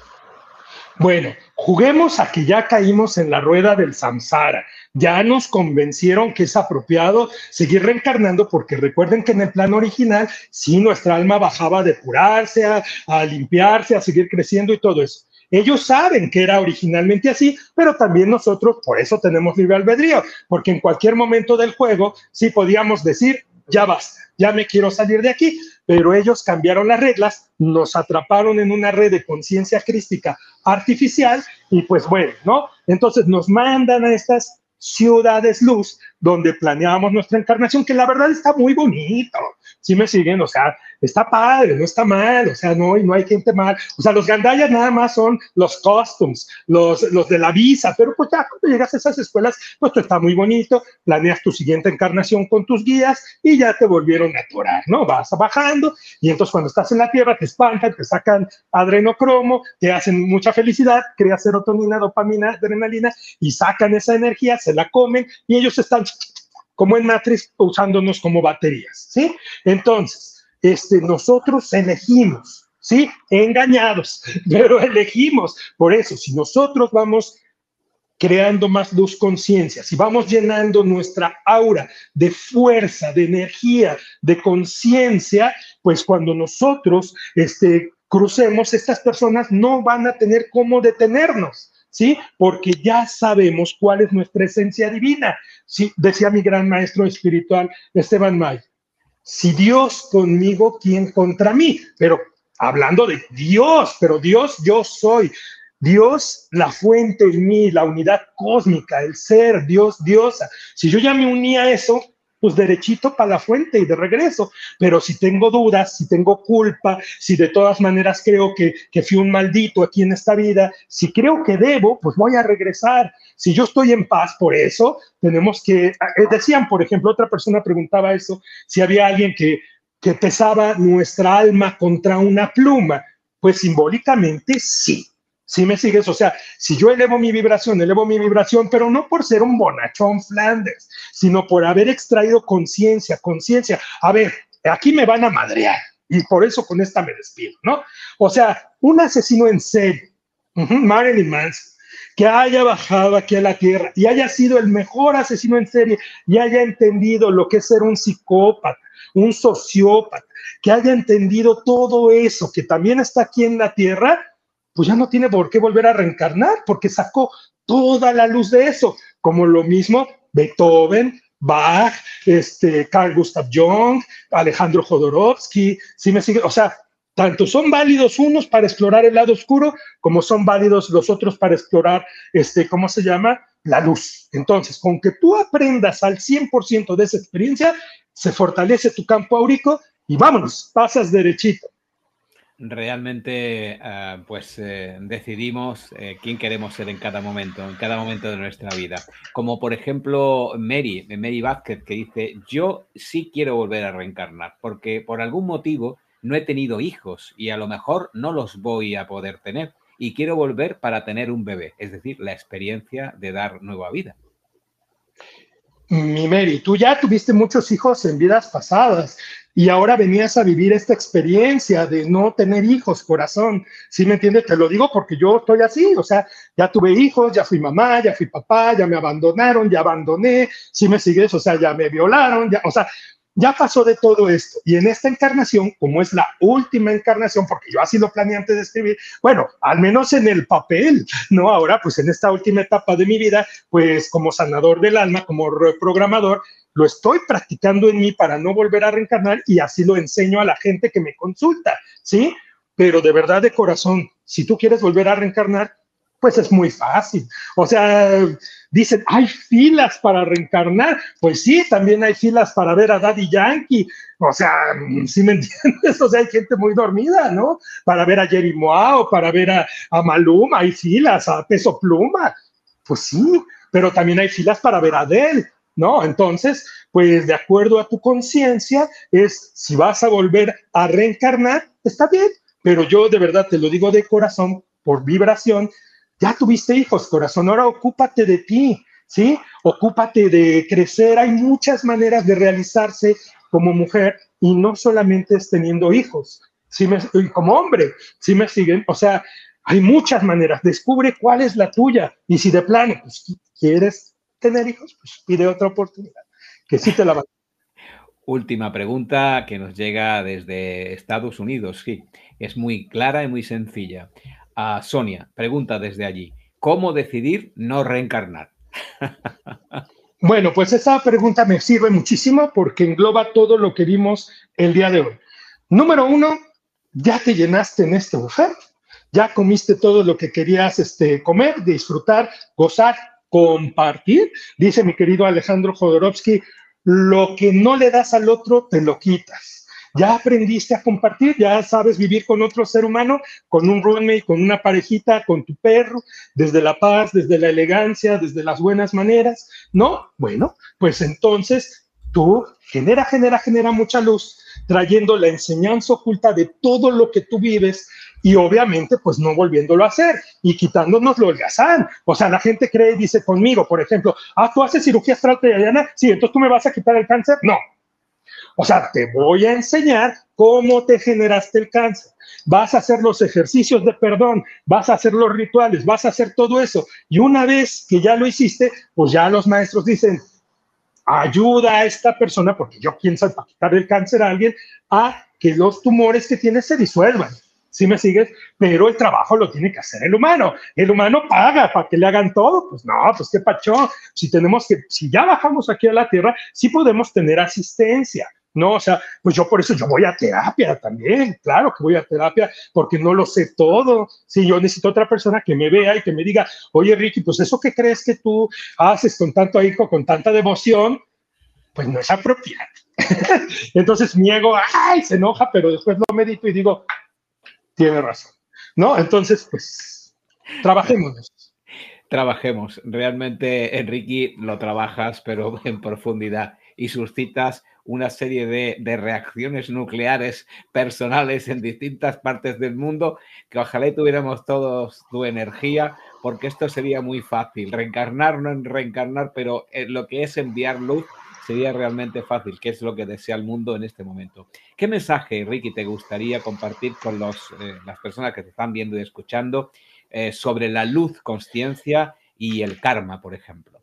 S5: Bueno, juguemos a que ya caímos en la rueda del samsara. Ya nos convencieron que es apropiado seguir reencarnando porque recuerden que en el plano original sí nuestra alma bajaba a depurarse, a limpiarse, a seguir creciendo y todo eso. Ellos saben que era originalmente así, pero también nosotros, por eso tenemos libre albedrío, porque en cualquier momento del juego sí podíamos decir, ya basta, ya me quiero salir de aquí, pero ellos cambiaron las reglas, nos atraparon en una red de conciencia crística artificial y pues bueno, ¿no? Entonces nos mandan a estas ciudades luz donde planeábamos nuestra encarnación, que la verdad está muy bonito, ¿sí me siguen? O sea, está padre, no está mal, o sea, no hay gente mal, o sea, los gandayas nada más son los costumes, los de la visa, pero pues ya cuando llegas a esas escuelas, pues está muy bonito, planeas tu siguiente encarnación con tus guías y ya te volvieron a atorar, ¿no? Vas bajando y entonces cuando estás en la tierra te espantan, te sacan adrenocromo, te hacen mucha felicidad, creas serotonina, dopamina, adrenalina y sacan esa energía, se la comen y ellos están como en Matrix usándonos como baterías, ¿sí? Entonces, nosotros elegimos, ¿sí? Engañados, pero elegimos. Por eso, si nosotros vamos creando más luz conciencia, si vamos llenando nuestra aura de fuerza, de energía, de conciencia, pues cuando nosotros crucemos, estas personas no van a tener cómo detenernos, ¿sí? Porque ya sabemos cuál es nuestra esencia divina. Sí, decía mi gran maestro espiritual, Esteban May, si Dios conmigo, ¿quién contra mí? Pero hablando de Dios, pero Dios yo soy. Dios, la fuente en mí, la unidad cósmica, el ser, Dios, diosa. Si yo ya me uní a eso, pues derechito para la fuente y de regreso. Pero si tengo dudas, si tengo culpa, si de todas maneras creo que fui un maldito aquí en esta vida, si creo que debo, pues voy a regresar. Si yo estoy en paz, por eso tenemos que, decían, por ejemplo, otra persona preguntaba eso, si había alguien que pesaba nuestra alma contra una pluma. Pues simbólicamente sí. ¿Sí me sigues? O sea, si yo elevo mi vibración, pero no por ser un bonachón Flanders, sino por haber extraído conciencia. A ver, aquí me van a madrear y por eso con esta me despido, ¿no? O sea, un asesino en serie, Marilyn Manson, que haya bajado aquí a la tierra y haya sido el mejor asesino en serie y haya entendido lo que es ser un psicópata, un sociópata, que haya entendido todo eso que también está aquí en la tierra, pues ya no tiene por qué volver a reencarnar, porque sacó toda la luz de eso, como lo mismo Beethoven, Bach, Carl Gustav Jung, Alejandro Jodorowsky, ¿sí me sigue? O sea, tanto son válidos unos para explorar el lado oscuro, como son válidos los otros para explorar, ¿cómo se llama? La luz. Entonces, con que tú aprendas al 100% de esa experiencia, se fortalece tu campo áurico y vámonos, pasas derechito.
S4: Realmente, decidimos quién queremos ser en cada momento de nuestra vida. Como por ejemplo Mary Vázquez, que dice, yo sí quiero volver a reencarnar, porque por algún motivo no he tenido hijos y a lo mejor no los voy a poder tener. Y quiero volver para tener un bebé, es decir, la experiencia de dar nueva vida.
S5: Mi Mary, tú ya tuviste muchos hijos en vidas pasadas y ahora venías a vivir esta experiencia de no tener hijos, corazón. ¿Sí me entiendes? Te lo digo porque yo estoy así, o sea, ya tuve hijos, ya fui mamá, ya fui papá, ya me abandonaron, ya abandoné, ¿sí me sigues? O sea, ya me violaron, ya, o sea, ya pasó de todo esto. Y en esta encarnación, como es la última encarnación, porque yo así lo planeé antes de escribir, bueno, al menos en el papel, ¿no? Ahora, pues en esta última etapa de mi vida, pues como sanador del alma, como reprogramador, lo estoy practicando en mí para no volver a reencarnar y así lo enseño a la gente que me consulta, ¿sí? Pero de verdad, de corazón, si tú quieres volver a reencarnar, pues es muy fácil. O sea, dicen, hay filas para reencarnar. Pues sí, también hay filas para ver a Daddy Yankee. O sea, ¿sí me entiendes? O sea, hay gente muy dormida, ¿no? Para ver a Jerry Moao, para ver a Maluma, hay filas, a Peso Pluma. Pues sí, pero también hay filas para ver a Adele, ¿no? Entonces, pues de acuerdo a tu conciencia, es si vas a volver a reencarnar, está bien. Pero yo de verdad te lo digo de corazón, por vibración, ya tuviste hijos, corazón, ahora ocúpate de ti, ¿sí? Ocúpate de crecer. Hay muchas maneras de realizarse como mujer y no solamente es teniendo hijos, ¿sí? Como hombre, ¿sí me siguen? O sea, hay muchas maneras. Descubre cuál es la tuya y si de plano pues, quieres tener hijos, pues pide otra oportunidad, que sí te la va a...
S4: Última pregunta que nos llega desde Estados Unidos. Sí, es muy clara y muy sencilla. Sonia, pregunta desde allí. ¿Cómo decidir no reencarnar?
S5: Bueno, pues esa pregunta me sirve muchísimo porque engloba todo lo que vimos el día de hoy. Número uno, ya te llenaste en este buffet, ya comiste todo lo que querías comer, disfrutar, gozar, compartir. Dice mi querido Alejandro Jodorowsky, lo que no le das al otro, te lo quitas. Ya aprendiste a compartir, ya sabes vivir con otro ser humano, con un roommate, con una parejita, con tu perro, desde la paz, desde la elegancia, desde las buenas maneras, ¿no? Bueno, pues entonces tú genera mucha luz, trayendo la enseñanza oculta de todo lo que tú vives y obviamente pues no volviéndolo a hacer y quitándonos lo holgazán. O sea, la gente cree y dice conmigo, por ejemplo, ¿tú haces cirugía astral pleiadiana? Sí, entonces tú me vas a quitar el cáncer. No. O sea, te voy a enseñar cómo te generaste el cáncer. Vas a hacer los ejercicios de perdón, vas a hacer los rituales, vas a hacer todo eso. Y una vez que ya lo hiciste, pues ya los maestros dicen, ayuda a esta persona, porque yo quién sabe para quitar el cáncer a alguien, a que los tumores que tiene se disuelvan. ¿Sí me sigues? Pero el trabajo lo tiene que hacer el humano. El humano paga para que le hagan todo. Pues no, pues qué pacho. Si ya bajamos aquí a la tierra, sí podemos tener asistencia. No, o sea, pues yo por eso yo voy a terapia también, claro que voy a terapia porque no lo sé todo. Si yo necesito otra persona que me vea y que me diga, oye Ricky, pues eso que crees que tú haces con tanto ahínco, con tanta devoción, pues no es apropiado. Entonces mi ego, se enoja, pero después lo medito y digo, tiene razón, ¿no? Entonces, pues, trabajemos.
S4: Trabajemos. Realmente, Enrique, lo trabajas, pero en profundidad y suscitas una serie de reacciones nucleares personales en distintas partes del mundo que ojalá tuviéramos todos tu energía, porque esto sería muy fácil. Reencarnar, no reencarnar, pero lo que es enviar luz sería realmente fácil, que es lo que desea el mundo en este momento. ¿Qué mensaje, Ricky, te gustaría compartir con las personas que te están viendo y escuchando sobre la luz, consciencia y el karma, por ejemplo?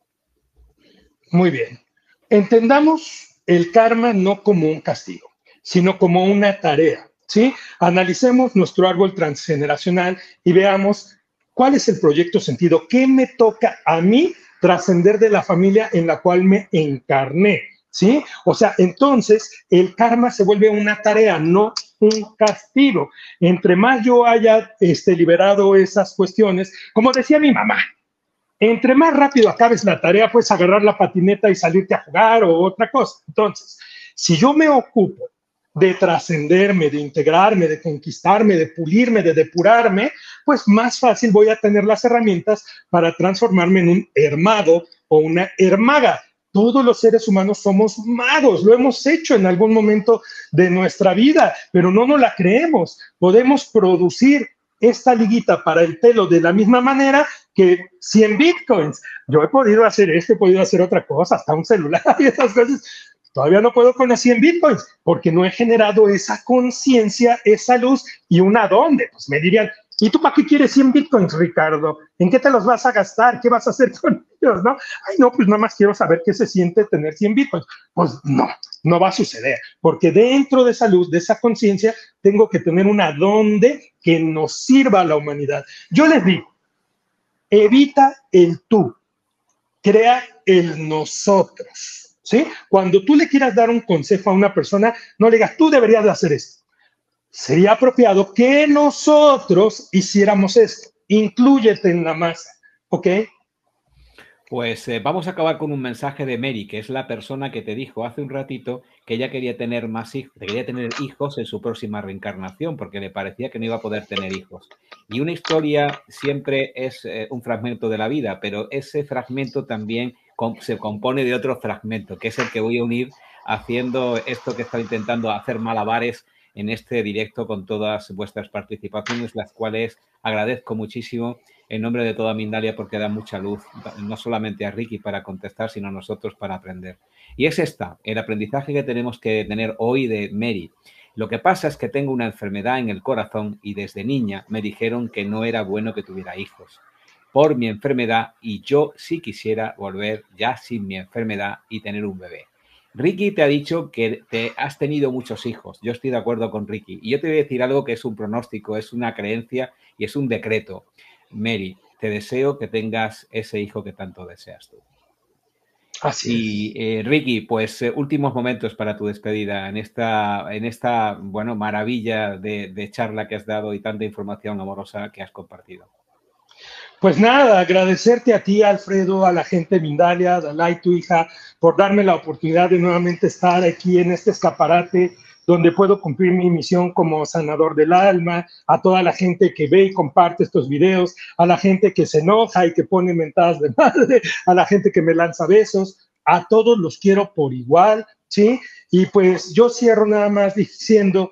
S5: Muy bien. Entendamos el karma no como un castigo, sino como una tarea, ¿sí? Analicemos nuestro árbol transgeneracional y veamos cuál es el proyecto sentido, qué me toca a mí trascender de la familia en la cual me encarné, ¿sí? O sea, entonces el karma se vuelve una tarea, no un castigo. Entre más yo haya liberado esas cuestiones, como decía mi mamá, entre más rápido acabes la tarea, puedes agarrar la patineta y salirte a jugar o otra cosa. Entonces, si yo me ocupo de trascenderme, de integrarme, de conquistarme, de pulirme, de depurarme, pues más fácil voy a tener las herramientas para transformarme en un hermago o una hermaga. Todos los seres humanos somos magos, lo hemos hecho en algún momento de nuestra vida, pero no nos la creemos. Podemos producir esta liguita para el pelo de la misma manera que 100 bitcoins. Yo he podido hacer esto, he podido hacer otra cosa, hasta un celular y esas cosas. Todavía no puedo con las 100 bitcoins porque no he generado esa conciencia, esa luz y una dónde. Pues me dirían, ¿y tú para qué quieres 100 bitcoins, Ricardo? ¿En qué te los vas a gastar? ¿Qué vas a hacer con ellos? ¿No? Ay, no, pues nada más quiero saber qué se siente tener 100 bitcoins. Pues no, no va a suceder, porque dentro de esa luz, de esa conciencia, tengo que tener una dónde que nos sirva a la humanidad. Yo les digo, evita el tú, crea el nosotros. ¿Sí? Cuando tú le quieras dar un consejo a una persona, no le digas, tú deberías de hacer esto. Sería apropiado que nosotros hiciéramos esto. Inclúyete en la masa, ¿ok?
S4: Pues vamos a acabar con un mensaje de Mary, que es la persona que te dijo hace un ratito que ella quería tener más hijos, quería tener hijos en su próxima reencarnación, porque le parecía que no iba a poder tener hijos. Y una historia siempre es un fragmento de la vida, pero ese fragmento también se compone de otro fragmento, que es el que voy a unir haciendo esto que estoy intentando hacer malabares en este directo con todas vuestras participaciones, las cuales agradezco muchísimo en nombre de toda Mindalia porque da mucha luz, no solamente a Ricky para contestar, sino a nosotros para aprender. Y es el aprendizaje que tenemos que tener hoy de Mary. Lo que pasa es que tengo una enfermedad en el corazón y desde niña me dijeron que no era bueno que tuviera hijos por mi enfermedad y yo sí quisiera volver ya sin mi enfermedad y tener un bebé. Ricky te ha dicho que te has tenido muchos hijos. Yo estoy de acuerdo con Ricky. Y yo te voy a decir algo que es un pronóstico, es una creencia y es un decreto. Mary, te deseo que tengas ese hijo que tanto deseas tú.
S5: Así
S4: es. Ricky, pues últimos momentos para tu despedida en esta bueno, maravilla de charla que has dado y tanta información amorosa que has compartido.
S5: Pues nada, agradecerte a ti, Alfredo, a la gente de Mindalia, a Dalai, tu hija, por darme la oportunidad de nuevamente estar aquí en este escaparate donde puedo cumplir mi misión como sanador del alma, a toda la gente que ve y comparte estos videos, a la gente que se enoja y que pone mentadas de madre, a la gente que me lanza besos, a todos los quiero por igual, ¿sí? Y pues yo cierro nada más diciendo,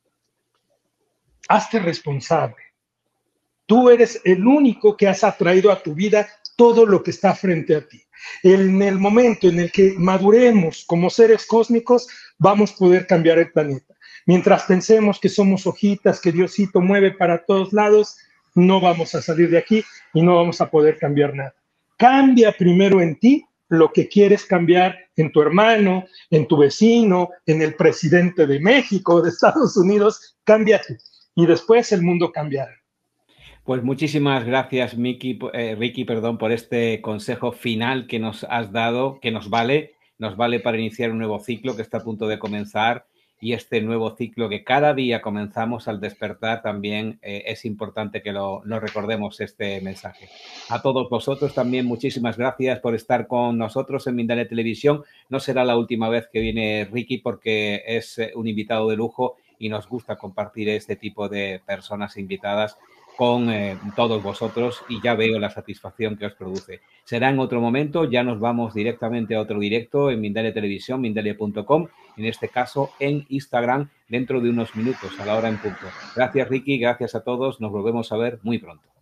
S5: hazte responsable. Tú eres el único que has atraído a tu vida todo lo que está frente a ti. En el momento en el que maduremos como seres cósmicos, vamos a poder cambiar el planeta. Mientras pensemos que somos hojitas, que Diosito mueve para todos lados, no vamos a salir de aquí y no vamos a poder cambiar nada. Cambia primero en ti lo que quieres cambiar en tu hermano, en tu vecino, en el presidente de México, de Estados Unidos. Cambia tú y después el mundo cambiará.
S4: Pues muchísimas gracias, Ricky, por este consejo final que nos has dado, que nos vale para iniciar un nuevo ciclo que está a punto de comenzar y este nuevo ciclo que cada día comenzamos al despertar también es importante que lo recordemos este mensaje. A todos vosotros también muchísimas gracias por estar con nosotros en Mindalia Televisión. No será la última vez que viene Ricky porque es un invitado de lujo y nos gusta compartir este tipo de personas invitadas con todos vosotros y ya veo la satisfacción que os produce. Será en otro momento, ya nos vamos directamente a otro directo en Mindalia Televisión, Mindalia.com, en este caso en Instagram, dentro de unos minutos, a la hora en punto. Gracias, Ricky, gracias a todos, nos volvemos a ver muy pronto.